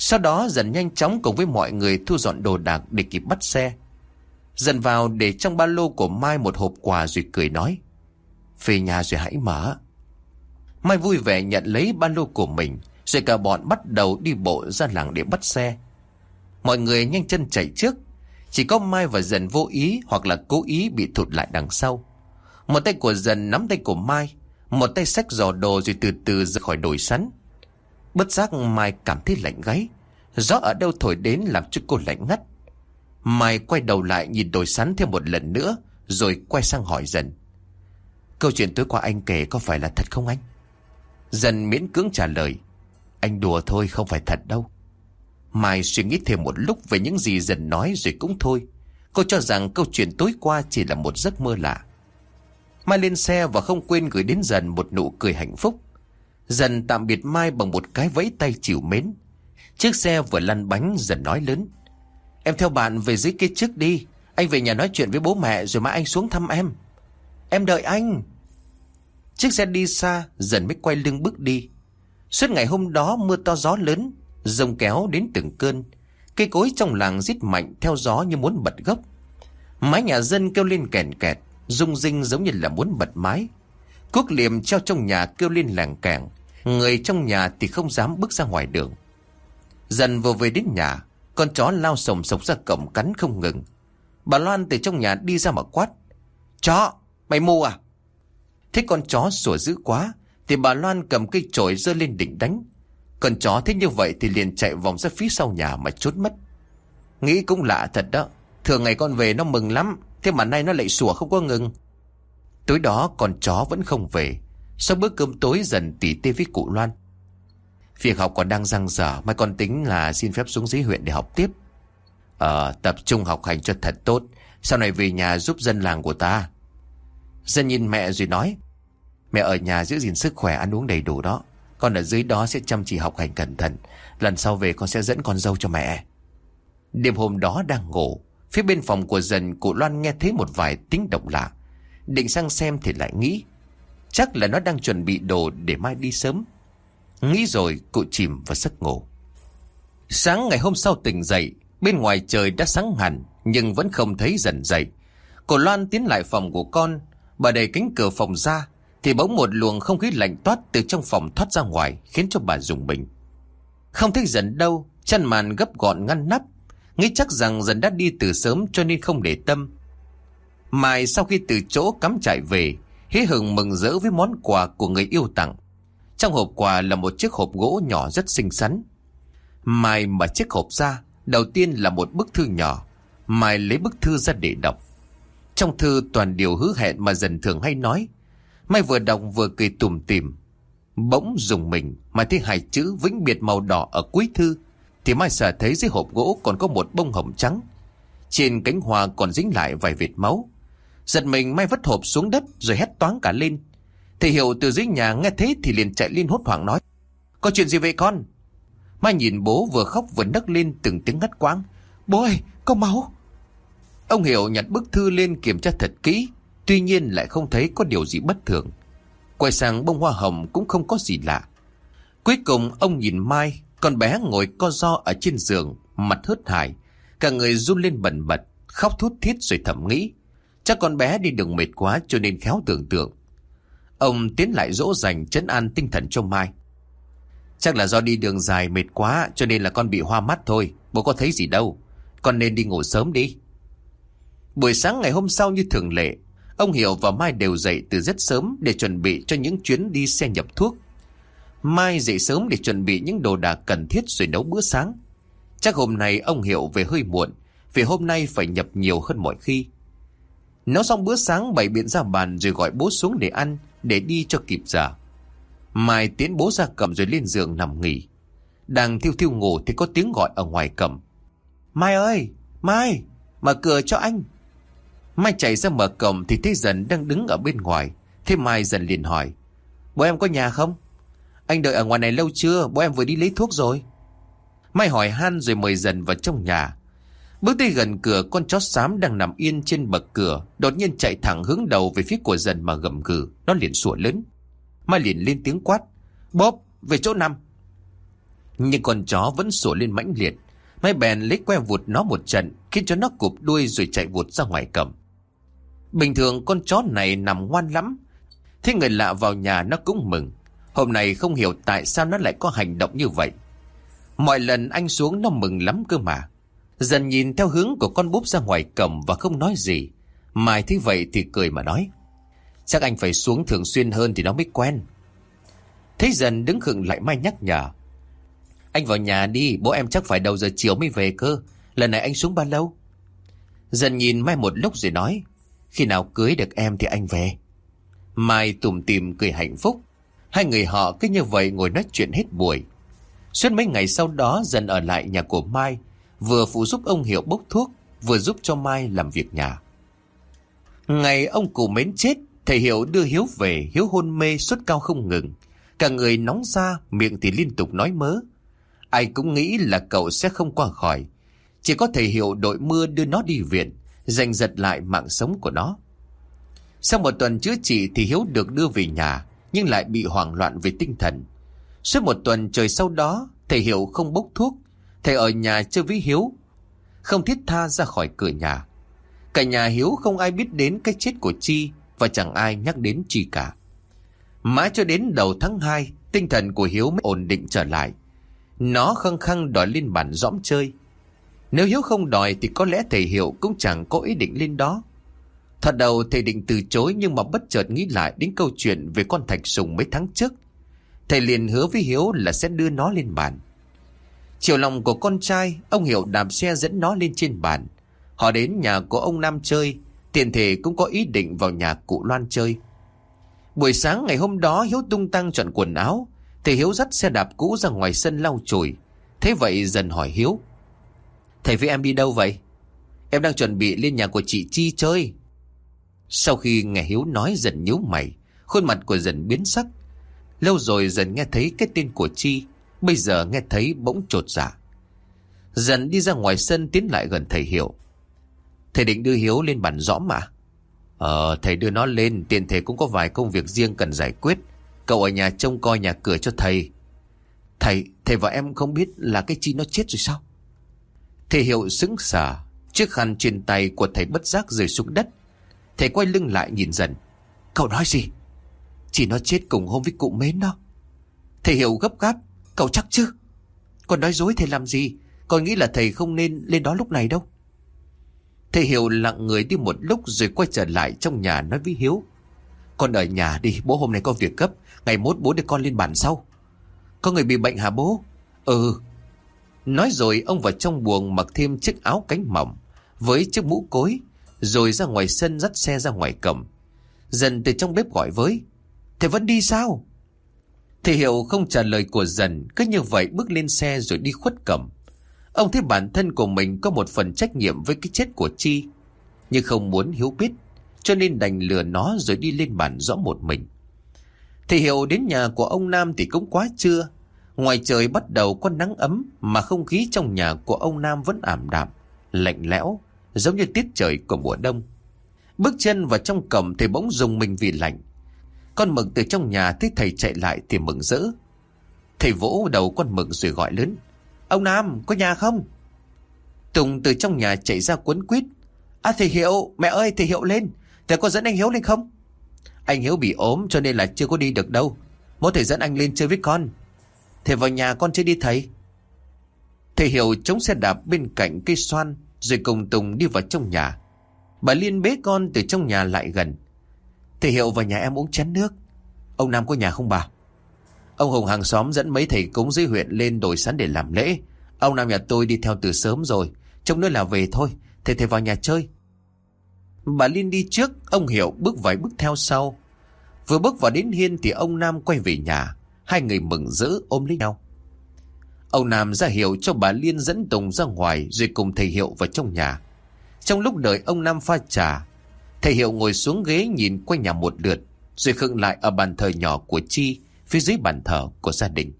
Sau đó Dần nhanh chóng cùng với mọi người thu dọn đồ đạc để kịp bắt xe. Dần vào để trong ba lô của Mai một hộp quà rồi cười nói: về nhà rồi hãy mở. Mai vui vẻ nhận lấy ba lô của mình, rồi cả bọn bắt đầu đi bộ ra làng để bắt xe. Mọi người nhanh chân chạy trước, chỉ có Mai và Dần vô ý hoặc là cố ý bị thụt lại đằng sau. Một tay của Dần nắm tay của Mai, một tay xách giỏ đồ rồi từ từ ra khỏi đồi sắn. Bất giác Mai cảm thấy lạnh gáy, gió ở đâu thổi đến làm cho cô lạnh ngắt. Mai quay đầu lại nhìn đồi sắn thêm một lần nữa, rồi quay sang hỏi Dần: câu chuyện tối qua anh kể có phải là thật không anh? Dần miễn cưỡng trả lời: anh đùa thôi, không phải thật đâu. Mai suy nghĩ thêm một lúc về những gì Dần nói rồi cũng thôi. Cô cho rằng câu chuyện tối qua chỉ là một giấc mơ lạ. Mai lên xe và không quên gửi đến Dần một nụ cười hạnh phúc. Dần tạm biệt Mai bằng một cái vẫy tay trìu mến. Chiếc xe vừa lăn bánh, Dần nói lớn: em theo bạn về dưới kia trước đi. Anh về nhà nói chuyện với bố mẹ rồi mai anh xuống thăm em. Em đợi anh. Chiếc xe đi xa, Dần mới quay lưng bước đi. Suốt ngày hôm đó mưa to gió lớn, giông kéo đến từng cơn. Cây cối trong làng rít mạnh theo gió như muốn bật gốc. Mái nhà dân kêu lên kèn kẹt, rung rinh giống như là muốn bật mái. Cuốc liềm treo trong nhà kêu lên làng cảng. Người trong nhà thì không dám bước ra ngoài đường. Dần vừa về đến nhà, con chó lao sồng sộc ra cổng cắn không ngừng. Bà Loan từ trong nhà đi ra mà quát: chó, mày mù à? Thế con chó sủa dữ quá thì bà Loan cầm cây chổi giơ lên định đánh. Con chó thấy như vậy thì liền chạy vòng ra phía sau nhà mà trốn mất. Nghĩ cũng lạ thật đó, thường ngày con về nó mừng lắm, thế mà nay nó lại sủa không có ngừng. Tối đó con chó vẫn không về. Sau bữa cơm tối Dần tỉ tê với cụ Loan: việc học còn đang dang dở, mai con tính là xin phép xuống dưới huyện để học tiếp. Tập trung học hành cho thật tốt, sau này về nhà giúp dân làng của ta. Dần nhìn mẹ rồi nói: mẹ ở nhà giữ gìn sức khỏe, ăn uống đầy đủ đó. Con ở dưới đó sẽ chăm chỉ học hành cẩn thận. Lần sau về con sẽ dẫn con dâu cho mẹ. Đêm hôm đó đang ngủ, phía bên phòng của Dần, cụ Loan nghe thấy một vài tiếng động lạ. Định sang xem thì lại nghĩ chắc là nó đang chuẩn bị đồ để mai đi sớm. Nghĩ rồi cụ chìm vào giấc ngủ. Sáng ngày hôm sau tỉnh dậy, bên ngoài trời đã sáng hẳn nhưng vẫn không thấy Dần dậy. Cô Loan tiến lại phòng của con. Bà đẩy cánh cửa phòng ra thì bỗng một luồng không khí lạnh toát từ trong phòng thoát ra ngoài, khiến cho bà rùng mình. Không thấy Dần đâu, chăn màn gấp gọn ngăn nắp. Nghĩ chắc rằng Dần đã đi từ sớm cho nên không để tâm. Mai sau khi từ chỗ cắm trại về, hí hửng mừng rỡ với món quà của người yêu tặng. Trong hộp quà là một chiếc hộp gỗ nhỏ rất xinh xắn. Mai mở chiếc hộp ra, đầu tiên là một bức thư nhỏ. Mai lấy bức thư ra để đọc. Trong thư toàn điều hứa hẹn mà Dần thường hay nói. Mai vừa đọc vừa cười tủm tỉm. Bỗng rùng mình mà thấy hai chữ vĩnh biệt màu đỏ ở cuối thư. Thì Mai sờ thấy dưới hộp gỗ còn có một bông hồng trắng. Trên cánh hoa còn dính lại vài vệt máu. Giật mình, Mai vứt hộp xuống đất rồi hét toáng cả lên. Thầy Hiệu từ dưới nhà nghe thế thì liền chạy lên hốt hoảng nói: có chuyện gì vậy con? Mai nhìn bố vừa khóc vừa nấc lên từng tiếng ngắt quãng: bố ơi, có máu. Ông Hiệu nhặt bức thư lên kiểm tra thật kỹ, tuy nhiên lại không thấy có điều gì bất thường. Quay sang bông hoa hồng cũng không có gì lạ. Cuối cùng ông nhìn Mai, con bé ngồi co ro ở trên giường, mặt hớt hải, cả người run lên bần bật, khóc thút thít rồi thầm nghĩ chắc con bé đi đường mệt quá cho nên khéo tưởng tượng. Ông tiến lại dỗ dành trấn an tinh thần cho Mai: chắc là do đi đường dài mệt quá cho nên là con bị hoa mắt thôi, bố có thấy gì đâu, con nên đi ngủ sớm đi. Buổi sáng ngày hôm sau như thường lệ, ông Hiểu và Mai đều dậy từ rất sớm để chuẩn bị cho những chuyến đi xe nhập thuốc. Mai dậy sớm để chuẩn bị những đồ đạc cần thiết rồi nấu bữa sáng. Chắc hôm nay ông Hiểu về hơi muộn, vì hôm nay phải nhập nhiều hơn mọi khi. Nấu xong bữa sáng bày biện ra bàn rồi gọi bố xuống để ăn, để đi cho kịp giờ. Mai tiến bố ra cầm rồi lên giường nằm nghỉ. Đang thiêu thiêu ngủ thì có tiếng gọi ở ngoài cổng: Mai ơi, Mai, mở cửa cho anh. Mai chạy ra mở cổng thì thấy Dần đang đứng ở bên ngoài. Thế Mai Dần liền hỏi: bố em có nhà không? Anh đợi ở ngoài này lâu chưa? Bố em vừa đi lấy thuốc rồi. Mai hỏi han rồi mời Dần vào trong nhà. Bước tới gần cửa, con chó xám đang nằm yên trên bậc cửa đột nhiên chạy thẳng hướng đầu về phía của Dần mà gầm gừ. Nó liền sủa lớn. Mai liền lên tiếng quát: bốp, về chỗ nằm. Nhưng con chó vẫn sủa lên mãnh liệt. Mai bèn lấy que vụt nó một trận, khiến cho nó cụp đuôi rồi chạy vụt ra ngoài cổng. Bình thường con chó này nằm ngoan lắm, thế người lạ vào nhà nó cũng mừng. Hôm nay không hiểu tại sao nó lại có hành động như vậy. Mọi lần anh xuống nó mừng lắm cơ mà. Dần nhìn theo hướng của con búp ra ngoài cổng và không nói gì. Mai thấy vậy thì cười mà nói: chắc anh phải xuống thường xuyên hơn thì nó mới quen. Thấy Dần đứng khựng lại, Mai nhắc nhở: anh vào nhà đi, bố em chắc phải đầu giờ chiều mới về cơ. Lần này anh xuống bao lâu? Dần nhìn Mai một lúc rồi nói: khi nào cưới được em thì anh về. Mai tủm tỉm cười hạnh phúc. Hai người họ cứ như vậy ngồi nói chuyện hết buổi. Suốt mấy ngày sau đó, Dần ở lại nhà của Mai, vừa phụ giúp ông Hiệu bốc thuốc, vừa giúp cho Mai làm việc nhà. Ngày ông cụ Mến chết, thầy Hiệu đưa Hiếu về. Hiếu hôn mê, sốt cao không ngừng, cả người nóng ra, miệng thì liên tục nói mớ. Ai cũng nghĩ là cậu sẽ không qua khỏi. Chỉ có thầy Hiệu đội mưa đưa nó đi viện, giành giật lại mạng sống của nó. Sau một tuần chữa trị thì Hiếu được đưa về nhà, nhưng lại bị hoảng loạn về tinh thần. Suốt một tuần trời sau đó, thầy Hiệu không bốc thuốc. Thầy ở nhà chơi với Hiếu, không thiết tha ra khỏi cửa nhà. Cả nhà Hiếu không ai biết đến cái chết của Chi, và chẳng ai nhắc đến Chi cả. Mãi cho đến đầu tháng 2, tinh thần của Hiếu mới ổn định trở lại. Nó khăng khăng đòi lên bản dõm chơi. Nếu Hiếu không đòi thì có lẽ thầy Hiệu cũng chẳng có ý định lên đó. Thật đầu thầy định từ chối, nhưng mà bất chợt nghĩ lại đến câu chuyện về con thạch sùng mấy tháng trước. Thầy liền hứa với Hiếu là sẽ đưa nó lên bản. Chiều lòng của con trai, ông Hiệu đạp xe dẫn nó lên trên bản. Họ đến nhà của ông Nam chơi, tiện thể cũng có ý định vào nhà cụ Loan chơi. Buổi sáng ngày hôm đó, Hiếu tung tăng chọn quần áo. Thầy Hiếu dắt xe đạp cũ ra ngoài sân lau chùi. Thế vậy Dần hỏi Hiếu: thầy với em đi đâu vậy? Em đang chuẩn bị lên nhà của chị Chi chơi. Sau khi nghe Hiếu nói, Dần nhíu mày, khuôn mặt của Dần biến sắc. Lâu rồi Dần nghe thấy cái tên của Chi, bây giờ nghe thấy bỗng chột dạ. Dần đi ra ngoài sân, tiến lại gần thầy Hiệu. Thầy định đưa Hiếu lên bản dõm mà. Thầy đưa nó lên, tiện thể cũng có vài công việc riêng cần giải quyết. Cậu ở nhà trông coi nhà cửa cho thầy. Thầy và em không biết là cái Chi nó chết rồi sao? Thầy Hiệu sững sờ, chiếc khăn trên tay của thầy bất giác rơi xuống đất. Thầy quay lưng lại nhìn Dần. Cậu nói gì? Chi nó chết cùng hôm với cụ Mến đó. Thầy Hiệu gấp gáp. Cậu chắc chứ? Con nói dối thầy làm gì? Con nghĩ là thầy không nên lên đó lúc này đâu. Thầy Hiệu lặng người đi một lúc rồi quay trở lại trong nhà nói với Hiếu: con ở nhà đi, bố hôm nay có việc gấp. Ngày mốt bố đưa con lên bản sau. Có người bị bệnh hả bố? Ừ. Nói rồi ông vào trong buồng mặc thêm chiếc áo cánh mỏng với chiếc mũ cối, rồi ra ngoài sân dắt xe ra ngoài cổng. Dần từ trong bếp gọi với: thầy vẫn đi sao? Thầy Hiệu không trả lời của Dần, cứ như vậy bước lên xe rồi đi khuất cổng. Ông thấy bản thân của mình có một phần trách nhiệm với cái chết của Chi, nhưng không muốn Hiếu biết, cho nên đành lừa nó rồi đi lên bản rõ một mình. Thầy Hiệu đến nhà của ông Nam thì cũng quá trưa. Ngoài trời bắt đầu có nắng ấm, mà không khí trong nhà của ông Nam vẫn ảm đạm, lạnh lẽo, giống như tiết trời của mùa đông. Bước chân vào trong cổng, thầy bỗng rùng mình vì lạnh. Con mực từ trong nhà thấy thầy chạy lại thì mừng rỡ. Thầy vỗ đầu con mực rồi gọi lớn: ông Nam, có nhà không? Tùng từ trong nhà chạy ra quấn quýt: thầy Hiệu, mẹ ơi, thầy Hiệu lên. Thầy có dẫn anh Hiếu lên không? Anh Hiếu bị ốm cho nên là chưa có đi được đâu. Mỗi thầy dẫn anh lên chơi với con. Thầy vào nhà con chơi đi thầy. Thầy Hiệu chống xe đạp bên cạnh cây xoan rồi cùng Tùng đi vào trong nhà. Bà Liên bế con từ trong nhà lại gần. Thầy Hiệu vào nhà em uống chén nước. Ông Nam có nhà không bà? Ông Hùng hàng xóm dẫn mấy thầy cúng dưới huyện lên đồi sắn để làm lễ. Ông Nam nhà tôi đi theo từ sớm rồi, trông nữa là về thôi. Thầy vào nhà chơi. Bà Liên đi trước, ông Hiệu bước vài bước theo sau. Vừa bước vào đến hiên thì ông Nam quay về nhà. Hai người mừng rỡ ôm lấy nhau. Ông Nam ra hiệu cho bà Liên dẫn Tùng ra ngoài, rồi cùng thầy Hiệu vào trong nhà. Trong lúc đợi ông Nam pha trà, thầy Hiệu ngồi xuống ghế nhìn quanh nhà một lượt, rồi khựng lại ở bàn thờ nhỏ của Chi, phía dưới bàn thờ của gia đình.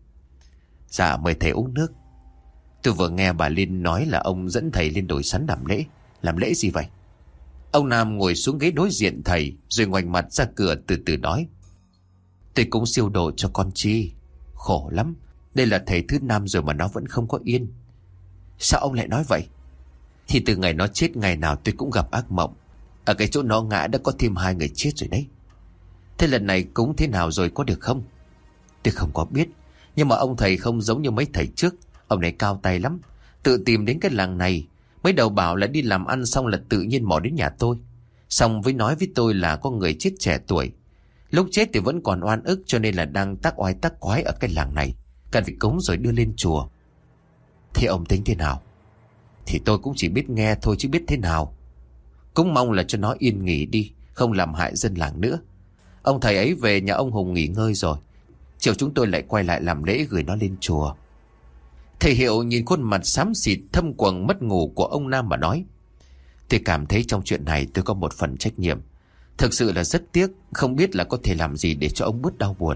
Dạ mời thầy uống nước. Tôi vừa nghe bà Liên nói là ông dẫn thầy lên đồi sắn làm lễ. Làm lễ gì vậy? Ông Nam ngồi xuống ghế đối diện thầy, rồi ngoảnh mặt ra cửa từ từ nói: tôi cũng siêu độ cho con Chi. Khổ lắm, Đây là thầy thứ 5 rồi mà nó vẫn không có yên. Sao ông lại nói vậy? Thì từ ngày nó chết ngày nào tôi cũng gặp ác mộng. Ở cái chỗ nó ngã đã có thêm 2 người chết rồi đấy. Thế lần này cúng thế nào rồi, có được không? Tôi không có biết. Nhưng mà ông thầy không giống như mấy thầy trước. Ông này cao tay lắm, tự tìm đến cái làng này. Mới đầu bảo là đi làm ăn xong là tự nhiên mò đến nhà tôi. Xong với nói với tôi là có người chết trẻ tuổi. Lúc chết thì vẫn còn oan ức, cho nên là đang tác oai tác quái ở cái làng này, cần phải cúng rồi đưa lên chùa. Thế ông tính thế nào? Thì tôi cũng chỉ biết nghe thôi chứ biết thế nào. Cũng mong là cho nó yên nghỉ đi, không làm hại dân làng nữa. Ông thầy ấy về nhà ông Hùng nghỉ ngơi rồi. Chiều chúng tôi lại quay lại làm lễ gửi nó lên chùa. Thầy Hiệu nhìn khuôn mặt xám xịt thâm quầng mất ngủ của ông Nam mà nói: Tôi cảm thấy trong chuyện này tôi có một phần trách nhiệm. Thực sự là rất tiếc, không biết là có thể làm gì để cho ông bớt đau buồn.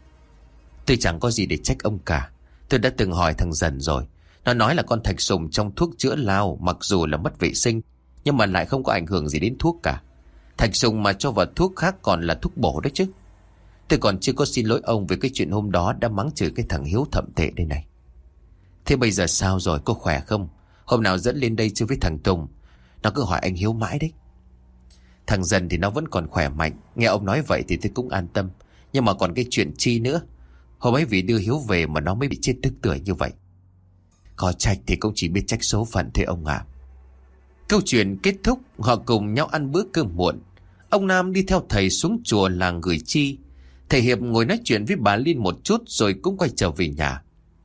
Tôi chẳng có gì để trách ông cả. Tôi đã từng hỏi thằng Dần rồi. Nó nói là con thạch sùng trong thuốc chữa lao mặc dù là mất vệ sinh, nhưng mà lại không có ảnh hưởng gì đến thuốc cả. Thạch sùng mà cho vào thuốc khác còn là thuốc bổ đấy chứ. Tôi còn chưa có xin lỗi ông về cái chuyện hôm đó đã mắng chửi cái thằng Hiếu thậm tệ đây này. Thế bây giờ sao rồi, có khỏe không? Hôm nào dẫn lên đây chơi với thằng Tùng. Nó cứ hỏi anh Hiếu mãi đấy. Thằng Dần thì nó vẫn còn khỏe mạnh. Nghe ông nói vậy thì tôi cũng an tâm. Nhưng mà còn cái chuyện Chi nữa. Hôm ấy vì đưa Hiếu về mà nó mới bị chết tức tưởi như vậy. Có trách thì cũng chỉ biết trách số phận thôi ông ạ. Câu chuyện kết thúc, họ cùng nhau ăn bữa cơm muộn. Ông Nam đi theo thầy xuống chùa làng gửi Chi. Thầy Hiệp ngồi nói chuyện với bà Liên một chút rồi cũng quay trở về nhà.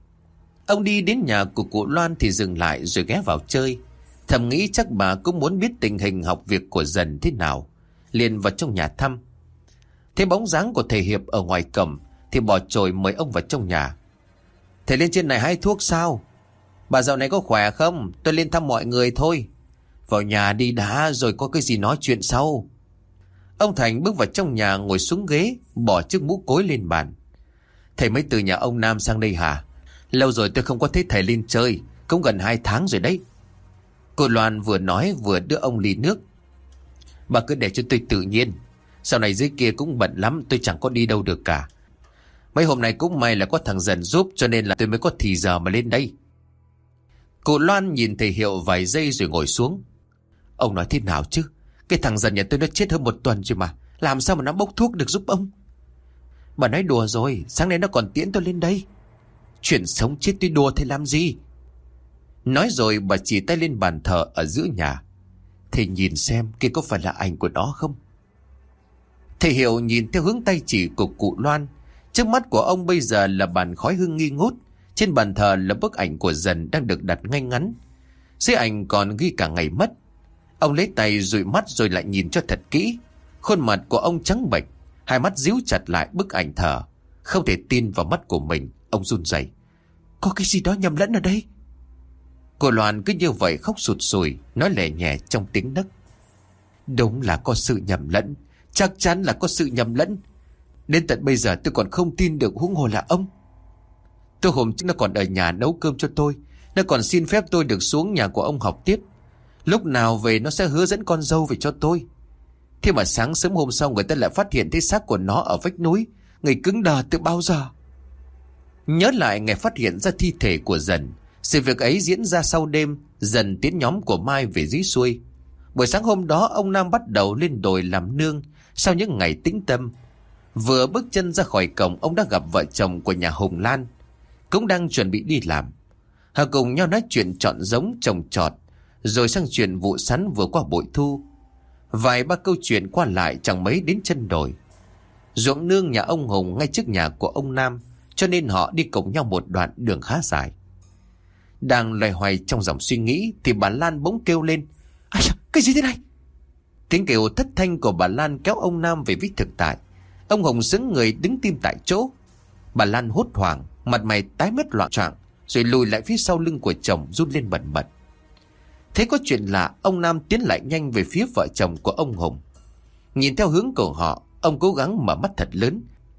Ông đi đến nhà của cụ Loan thì dừng lại rồi ghé vào chơi. Thầm nghĩ chắc bà cũng muốn biết tình hình học việc của Dần thế nào, liền vào trong nhà thăm. Thấy bóng dáng của thầy Hiệp ở ngoài cổng thì bỏ chổi mời ông vào trong nhà. Thầy lên trên này hái thuốc sao? Bà dạo này có khỏe không? Tôi lên thăm mọi người thôi. Vào nhà đi đã rồi có cái gì nói chuyện sau. Ông Thành bước vào trong nhà ngồi xuống ghế, bỏ chiếc mũ cối lên bàn. Thầy mới từ nhà ông Nam sang đây hả? Lâu rồi tôi không có thấy thầy lên chơi, cũng gần 2 tháng rồi đấy. Cô Loan vừa nói vừa đưa ông ly nước. Bà cứ để cho tôi tự nhiên. Sau này dưới kia cũng bận lắm, tôi chẳng có đi đâu được cả. Mấy hôm nay cũng may là có thằng Dần giúp, cho nên là tôi mới có thì giờ mà lên đây. Cô Loan nhìn thầy Hiệu vài giây rồi ngồi xuống. Ông nói thế nào chứ? Cái thằng Dần nhà tôi nó chết hơn 1 tuần rồi mà. Làm sao mà nó bốc thuốc được giúp ông? Bà nói đùa rồi, sáng nay nó còn tiễn tôi lên đây. Chuyện sống chết tôi đùa thì làm gì? Nói rồi bà chỉ tay lên bàn thờ ở giữa nhà. Thầy nhìn xem kia có phải là ảnh của nó không? Thầy Hiệu nhìn theo hướng tay chỉ của cụ Loan. Trước mắt của ông bây giờ là bàn khói hương nghi ngút. Trên bàn thờ là bức ảnh của Dần đang được đặt ngay ngắn. Dưới ảnh còn ghi cả ngày mất. Ông lấy tay dụi mắt rồi lại nhìn cho thật kỹ. Khuôn mặt của ông trắng bệch, hai mắt díu chặt lại bức ảnh thờ. Không thể tin vào mắt của mình, ông run rẩy. Có cái gì đó nhầm lẫn ở đây? Cô Loan cứ như vậy khóc sụt sùi, nói lẻ nhẹ trong tiếng nấc. Đúng là có sự nhầm lẫn, chắc chắn là có sự nhầm lẫn. Đến tận bây giờ tôi còn không tin được, huống hồ là ông. Tôi hôm trước nó còn ở nhà nấu cơm cho tôi. Nó còn xin phép tôi được xuống nhà của ông học tiếp. Lúc nào về nó sẽ hứa dẫn con dâu về cho tôi. Thế mà sáng sớm hôm sau người ta lại phát hiện thấy xác của nó ở vách núi. Người cứng đờ từ bao giờ? Nhớ lại ngày phát hiện ra thi thể của Dần. Sự việc ấy diễn ra sau đêm Dần tiến nhóm của Mai về dưới xuôi. Buổi sáng hôm đó ông Nam bắt đầu lên đồi làm nương. Sau những ngày tĩnh tâm, vừa bước chân ra khỏi cổng, ông đã gặp vợ chồng của nhà Hùng Lan, cũng đang chuẩn bị đi làm. Họ cùng nhau nói chuyện chọn giống trồng trọt, rồi sang chuyện vụ sắn vừa qua bội thu. Vài ba câu chuyện qua lại chẳng mấy đến chân đồi. Ruộng nương nhà ông Hùng ngay trước nhà của ông Nam, cho nên họ đi cùng nhau một đoạn đường khá dài. Đang loay hoay trong dòng suy nghĩ thì bà Lan bỗng kêu lên. Cái gì thế này? Tiếng kêu thất thanh của bà Lan kéo ông Nam về với thực tại. Ông Hùng sững người đứng tim tại chỗ. Bà Lan hốt hoảng, mặt mày tái mét loạn choạng, rồi lùi lại phía sau lưng của chồng run lên bần bật. Thấy có chuyện lạ, ông Nam tiến lại nhanh về phía vợ chồng của ông Hùng. Nhìn theo hướng của họ, ông cố gắng mở mắt thật lớn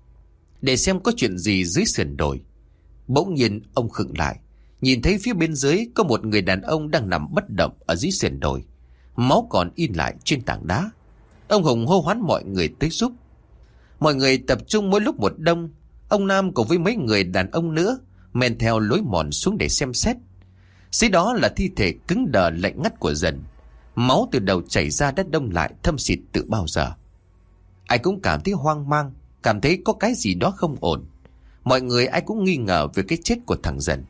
để xem có chuyện gì dưới sườn đồi. Bỗng nhiên ông khựng lại, nhìn thấy phía bên dưới có một người đàn ông đang nằm bất động ở dưới sườn đồi, máu còn in lại trên tảng đá. Ông Hùng hô hoán mọi người tới giúp. Mọi người tập trung mỗi lúc một đông. Ông Nam cùng với mấy người đàn ông nữa men theo lối mòn xuống để xem xét. Dưới đó là thi thể cứng đờ lạnh ngắt của Dần. Máu từ đầu chảy ra đất đông lại thâm xịt từ bao giờ. Ai cũng cảm thấy hoang mang, cảm thấy có cái gì đó không ổn. Mọi người ai cũng nghi ngờ về cái chết của thằng Dần.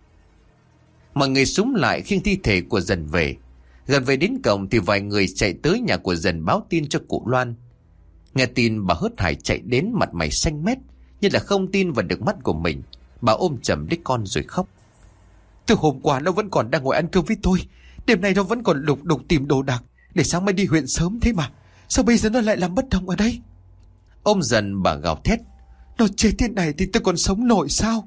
Mọi người xúm lại khiêng thi thể của Dần về. Gần về đến cổng thì vài người chạy tới nhà của Dần báo tin cho cụ Loan. Nghe tin, bà hớt hải chạy đến, mặt mày xanh mét, như là không tin vào được mắt của mình. Bà ôm chầm đứa con rồi khóc. Từ hôm qua nó vẫn còn đang ngồi ăn cơm với tôi. Đêm nay nó vẫn còn lục đục tìm đồ đạc, để sáng mai đi huyện sớm thế mà. Sao bây giờ nó lại làm bất động ở đây? Ôm Dần bà gào thét. Nó chết thế này thì tôi còn sống nổi sao?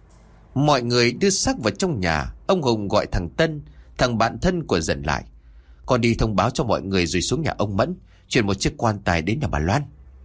Mọi người đưa xác vào trong nhà. Ông Hùng gọi thằng Tân, thằng bạn thân của Dần lại. Con đi thông báo cho mọi người rồi xuống nhà ông Mẫn, chuyển một chiếc quan tài đến nhà bà Loan.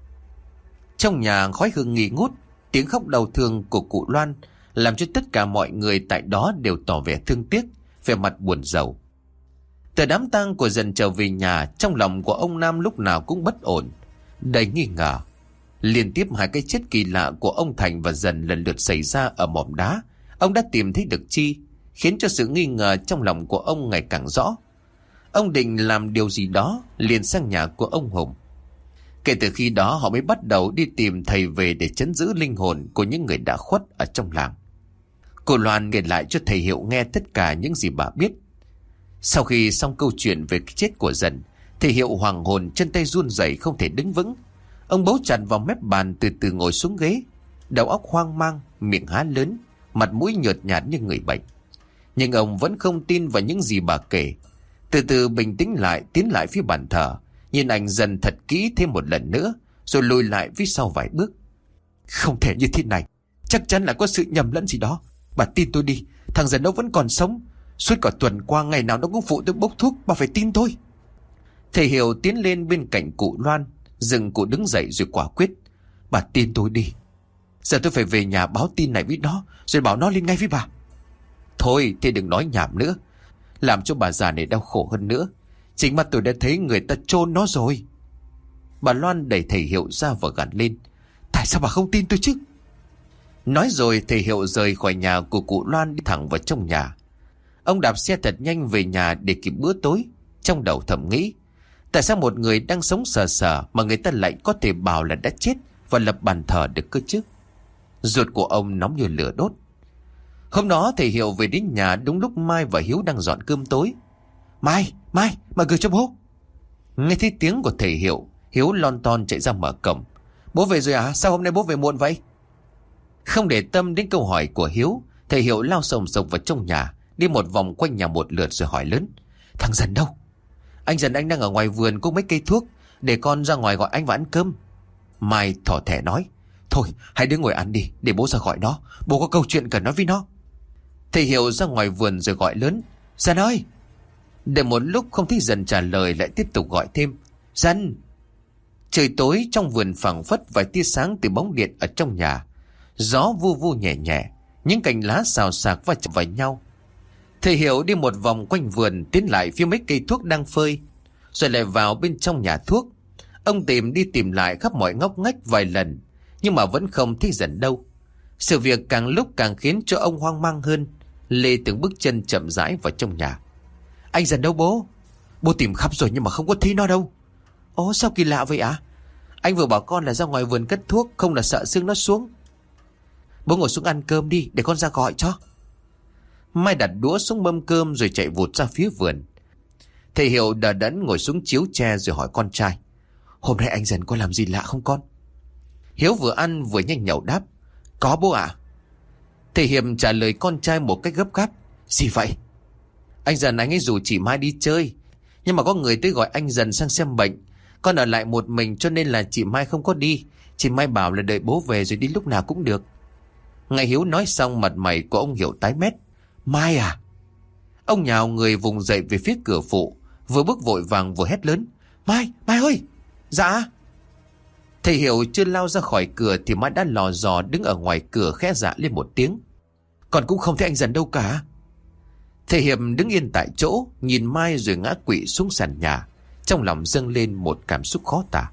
Trong nhà khói hương nghi ngút. Tiếng khóc đau thương của cụ Loan làm cho tất cả mọi người tại đó đều tỏ vẻ thương tiếc, vẻ mặt buồn rầu. Từ đám tang của Dần trở về nhà, trong lòng của ông Nam lúc nào cũng bất ổn, đầy nghi ngờ. Liên tiếp hai cái chết kỳ lạ của ông Thành và Dần lần lượt xảy ra ở mỏm đá. Ông đã tìm thấy được chi, khiến cho sự nghi ngờ trong lòng của ông ngày càng rõ. Ông định làm điều gì đó, liền sang nhà của ông Hùng. Kể từ khi đó họ mới bắt đầu đi tìm thầy về để trấn giữ linh hồn của những người đã khuất ở trong làng. Cô Loan kể lại cho thầy Hiệu nghe tất cả những gì bà biết. Sau khi xong câu chuyện về cái chết của Dần, thầy Hiệu hoàng hồn, chân tay run rẩy không thể đứng vững. Ông bấu chặt vào mép bàn, từ từ ngồi xuống ghế, đầu óc hoang mang, miệng há lớn, mặt mũi nhợt nhạt như người bệnh. Nhưng ông vẫn không tin vào những gì bà kể. Từ từ bình tĩnh lại, tiến lại phía bàn thờ, nhìn ảnh Dần thật kỹ thêm một lần nữa, rồi lùi lại phía sau vài bước. Không thể như thế này, chắc chắn là có sự nhầm lẫn gì đó. Bà tin tôi đi, thằng Dần nó vẫn còn sống. Suốt cả tuần qua ngày nào nó cũng phụ tôi bốc thuốc, bà phải tin tôi. Thầy Hiểu tiến lên bên cạnh cụ Loan, dừng cụ đứng dậy rồi quả quyết. Bà tin tôi đi. Giờ tôi phải về nhà báo tin này với nó, rồi bảo nó lên ngay với bà. Thôi thì đừng nói nhảm nữa, làm cho bà già này đau khổ hơn nữa. Chính mắt tôi đã thấy người ta chôn nó rồi. Bà Loan đẩy thầy Hiệu ra và gằn lên. Tại sao bà không tin tôi chứ? Nói rồi thầy Hiệu rời khỏi nhà của cụ Loan, đi thẳng vào trong nhà. Ông đạp xe thật nhanh về nhà để kịp bữa tối. Trong đầu thầm nghĩ, tại sao một người đang sống sờ sờ mà người ta lại có thể bảo là đã chết và lập bàn thờ được cơ chứ? Ruột của ông nóng như lửa đốt. Hôm đó thầy Hiệu về đến nhà đúng lúc Mai và Hiếu đang dọn cơm tối. Mai gửi cho bố. Nghe thấy tiếng của thầy Hiệu, Hiếu lon ton chạy ra mở cổng. Bố về rồi à? Sao hôm nay bố về muộn vậy? Không để tâm đến câu hỏi của Hiếu, thầy Hiệu lao sồng sộc vào trong nhà, đi một vòng quanh nhà một lượt rồi hỏi lớn. Thằng Dần đâu? Anh Dần anh đang ở ngoài vườn cùng mấy cây thuốc, để con ra ngoài gọi anh và ăn cơm. Mai thỏ thẻ nói. Thôi hai đứa ngồi ăn đi, để bố ra gọi nó, bố có câu chuyện cần nói với nó. Thầy Hiệu ra ngoài vườn rồi gọi lớn. Dần ơi! Đợi một lúc không thấy Dần trả lời, lại tiếp tục gọi thêm. Dần! Trời tối, trong vườn phảng phất vài tia sáng từ bóng điện ở trong nhà. Gió vu vu nhẹ nhẹ, những cành lá xào xạc va chạm vào nhau. Thầy Hiệu đi một vòng quanh vườn, tiến lại phía mấy cây thuốc đang phơi, rồi lại vào bên trong nhà thuốc. Ông tìm đi tìm lại khắp mọi ngóc ngách vài lần, nhưng mà vẫn không thấy Dần đâu. Sự việc càng lúc càng khiến cho ông hoang mang hơn. Lê từng bước chân chậm rãi vào trong nhà. Anh Dần đâu bố? Bố tìm khắp rồi nhưng mà không có thấy nó đâu. Ồ, sao kỳ lạ vậy ạ? Anh vừa bảo con là ra ngoài vườn cất thuốc, không là sợ sương nó xuống. Bố ngồi xuống ăn cơm đi, để con ra gọi cho. Mai đặt đũa xuống mâm cơm rồi chạy vụt ra phía vườn. Thầy Hiệu đờ đẫn ngồi xuống chiếu tre rồi hỏi con trai. Hôm nay anh Dần có làm gì lạ không con? Hiếu vừa ăn vừa nhanh nhậu đáp. Có bố ạ. Thầy Hiệp trả lời con trai một cách gấp gáp. Gì vậy? Anh Dần anh ấy rủ chị Mai đi chơi, nhưng mà có người tới gọi anh Dần sang xem bệnh. Con ở lại một mình cho nên là chị Mai không có đi. Chị Mai bảo là đợi bố về rồi đi lúc nào cũng được. Ngày Hiếu nói xong, mặt mày của ông Hiệu tái mét. Mai à? Ông nhào người vùng dậy về phía cửa phụ, vừa bước vội vàng vừa hét lớn. Mai ơi! Dạ? Thầy Hiệu chưa lao ra khỏi cửa thì Mai đã lò dò đứng ở ngoài cửa khẽ dạ lên một tiếng. Còn cũng không thấy anh Dần đâu cả. Thầy Hiệp đứng yên tại chỗ, nhìn Mai rồi ngã quỵ xuống sàn nhà, trong lòng dâng lên một cảm xúc khó tả.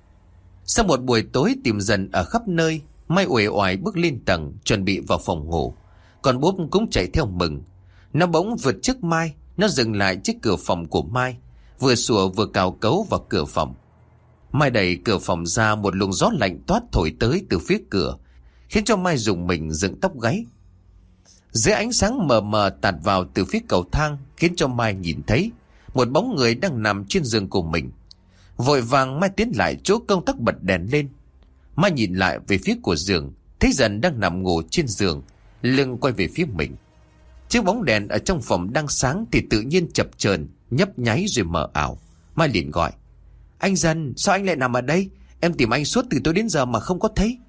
Sau một buổi tối tìm Dần ở khắp nơi, Mai uể oải bước lên tầng chuẩn bị vào phòng ngủ. Con Bốp cũng chạy theo mừng. Nó bỗng vượt trước Mai. Nó dừng lại trước cửa phòng của Mai, vừa sủa vừa cào cấu vào cửa phòng. Mai đẩy cửa phòng ra, một luồng gió lạnh toát thổi tới từ phía cửa, khiến cho Mai rùng mình dựng tóc gáy. Dưới ánh sáng mờ mờ tạt vào từ phía cầu thang, khiến cho Mai nhìn thấy một bóng người đang nằm trên giường của mình. Vội vàng Mai tiến lại chỗ công tắc bật đèn lên. Mai nhìn lại về phía của giường, thấy Dần đang nằm ngủ trên giường, lưng quay về phía mình. Chiếc bóng đèn ở trong phòng đang sáng thì tự nhiên chập chờn, nhấp nháy rồi mờ ảo. Mai liền gọi: "Anh Dần, sao anh lại nằm ở đây? Em tìm anh suốt từ tối đến giờ mà không có thấy."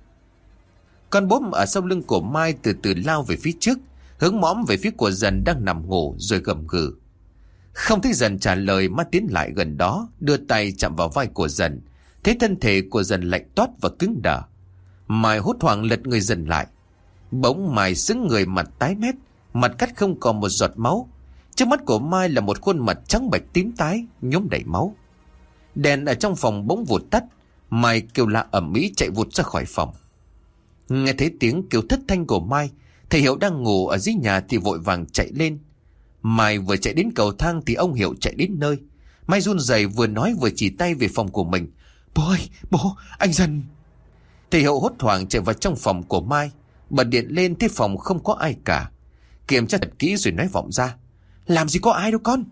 Con Bốp ở sau lưng của Mai từ từ lao về phía trước, hướng mõm về phía của Dần đang nằm ngủ rồi gầm gừ. Không thấy Dần trả lời, Mai tiến lại gần đó, đưa tay chạm vào vai của Dần, thấy thân thể của Dần lạnh toát và cứng đờ. Mai hốt hoảng lật người Dần lại. Bỗng Mai sững người, mặt tái mét, mặt cắt không còn một giọt máu. Trước mắt của Mai là một khuôn mặt trắng bệch tím tái, nhuốm đầy máu. Đèn ở trong phòng bỗng vụt tắt. Mai kêu la ầm ĩ chạy vụt ra khỏi phòng. Nghe thấy tiếng kêu thất thanh của Mai, thầy Hiệu đang ngủ ở dưới nhà thì vội vàng chạy lên. Mai vừa chạy đến cầu thang thì ông Hiệu chạy đến nơi. Mai run rẩy vừa nói vừa chỉ tay về phòng của mình: "Bố ơi, bố, anh Dần." Thầy Hiệu hốt hoảng chạy vào trong phòng của Mai, bật điện lên thấy phòng không có ai cả. Kiểm tra thật kỹ rồi nói vọng ra: "Làm gì có ai đâu con."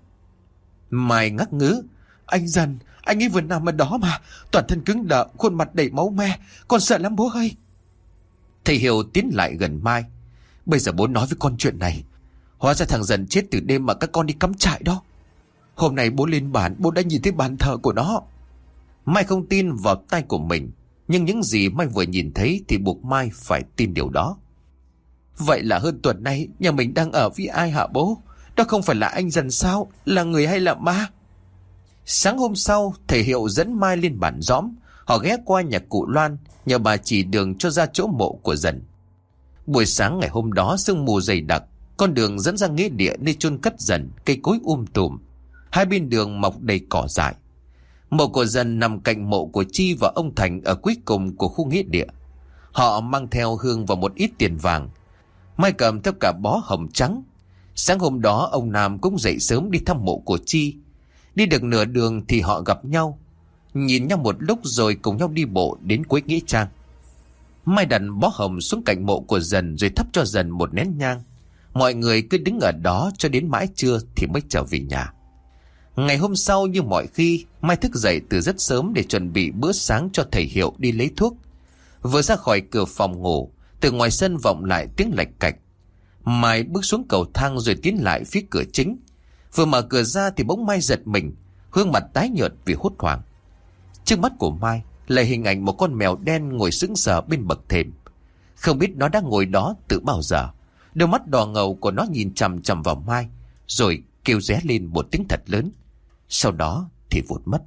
Mai ngắc ngứ: "Anh Dần, anh ấy vừa nằm ở đó mà, toàn thân cứng đờ, khuôn mặt đầy máu me, con sợ lắm bố ơi." Thầy Hiệu tiến lại gần Mai: "Bây giờ bố nói với con chuyện này. Hóa ra thằng Dần chết từ đêm mà các con đi cắm trại đó. Hôm nay bố lên bản, bố đã nhìn thấy bàn thờ của nó." Mai không tin vào tai của mình, nhưng những gì Mai vừa nhìn thấy thì buộc Mai phải tin điều đó. "Vậy là hơn tuần nay nhà mình đang ở với ai hả bố? Đó không phải là anh Dần sao? Là người hay là ma?" Sáng hôm sau, thầy Hiệu dẫn Mai lên bản Dõm. Họ ghé qua nhà cụ Loan, nhờ bà chỉ đường cho ra chỗ mộ của Dần. Buổi sáng ngày hôm đó sương mù dày đặc, con đường dẫn ra nghĩa địa nơi chôn cất Dần, cây cối tùm. Hai bên đường mọc đầy cỏ dại. Mộ của Dần nằm cạnh mộ của Chi và ông Thành ở cuối cùng của khu nghĩa địa. Họ mang theo hương và một ít tiền vàng. Mai cầm theo cả bó hồng trắng. Sáng hôm đó ông Nam cũng dậy sớm đi thăm mộ của Chi. Đi được nửa đường thì họ gặp nhau, nhìn nhau một lúc rồi cùng nhau đi bộ đến cuối nghĩa trang. Mai đặt bó hồng xuống cạnh mộ của Dần rồi thắp cho Dần một nén nhang. Mọi người cứ đứng ở đó cho đến mãi trưa thì mới trở về nhà. Ngày hôm sau như mọi khi, Mai thức dậy từ rất sớm để chuẩn bị bữa sáng cho thầy Hiệu đi lấy thuốc. Vừa ra khỏi cửa phòng ngủ, từ ngoài sân vọng lại tiếng lạch cạch. Mai bước xuống cầu thang rồi tiến lại phía cửa chính. Vừa mở cửa ra thì bỗng Mai giật mình, gương mặt tái nhợt vì hốt hoảng. Trước mắt của Mai là hình ảnh một con mèo đen ngồi sững sờ bên bậc thềm. Không biết nó đang ngồi đó từ bao giờ. Đôi mắt đỏ ngầu của nó nhìn chằm chằm vào Mai, rồi kêu ré lên một tiếng thật lớn. Sau đó thì vụt mất.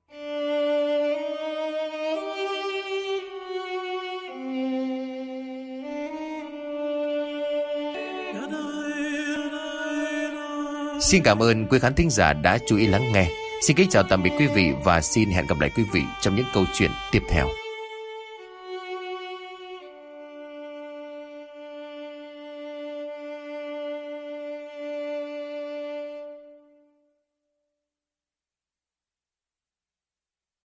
Xin cảm ơn quý khán thính giả đã chú ý lắng nghe. Xin kính chào tạm biệt quý vị và xin hẹn gặp lại quý vị trong những câu chuyện tiếp theo.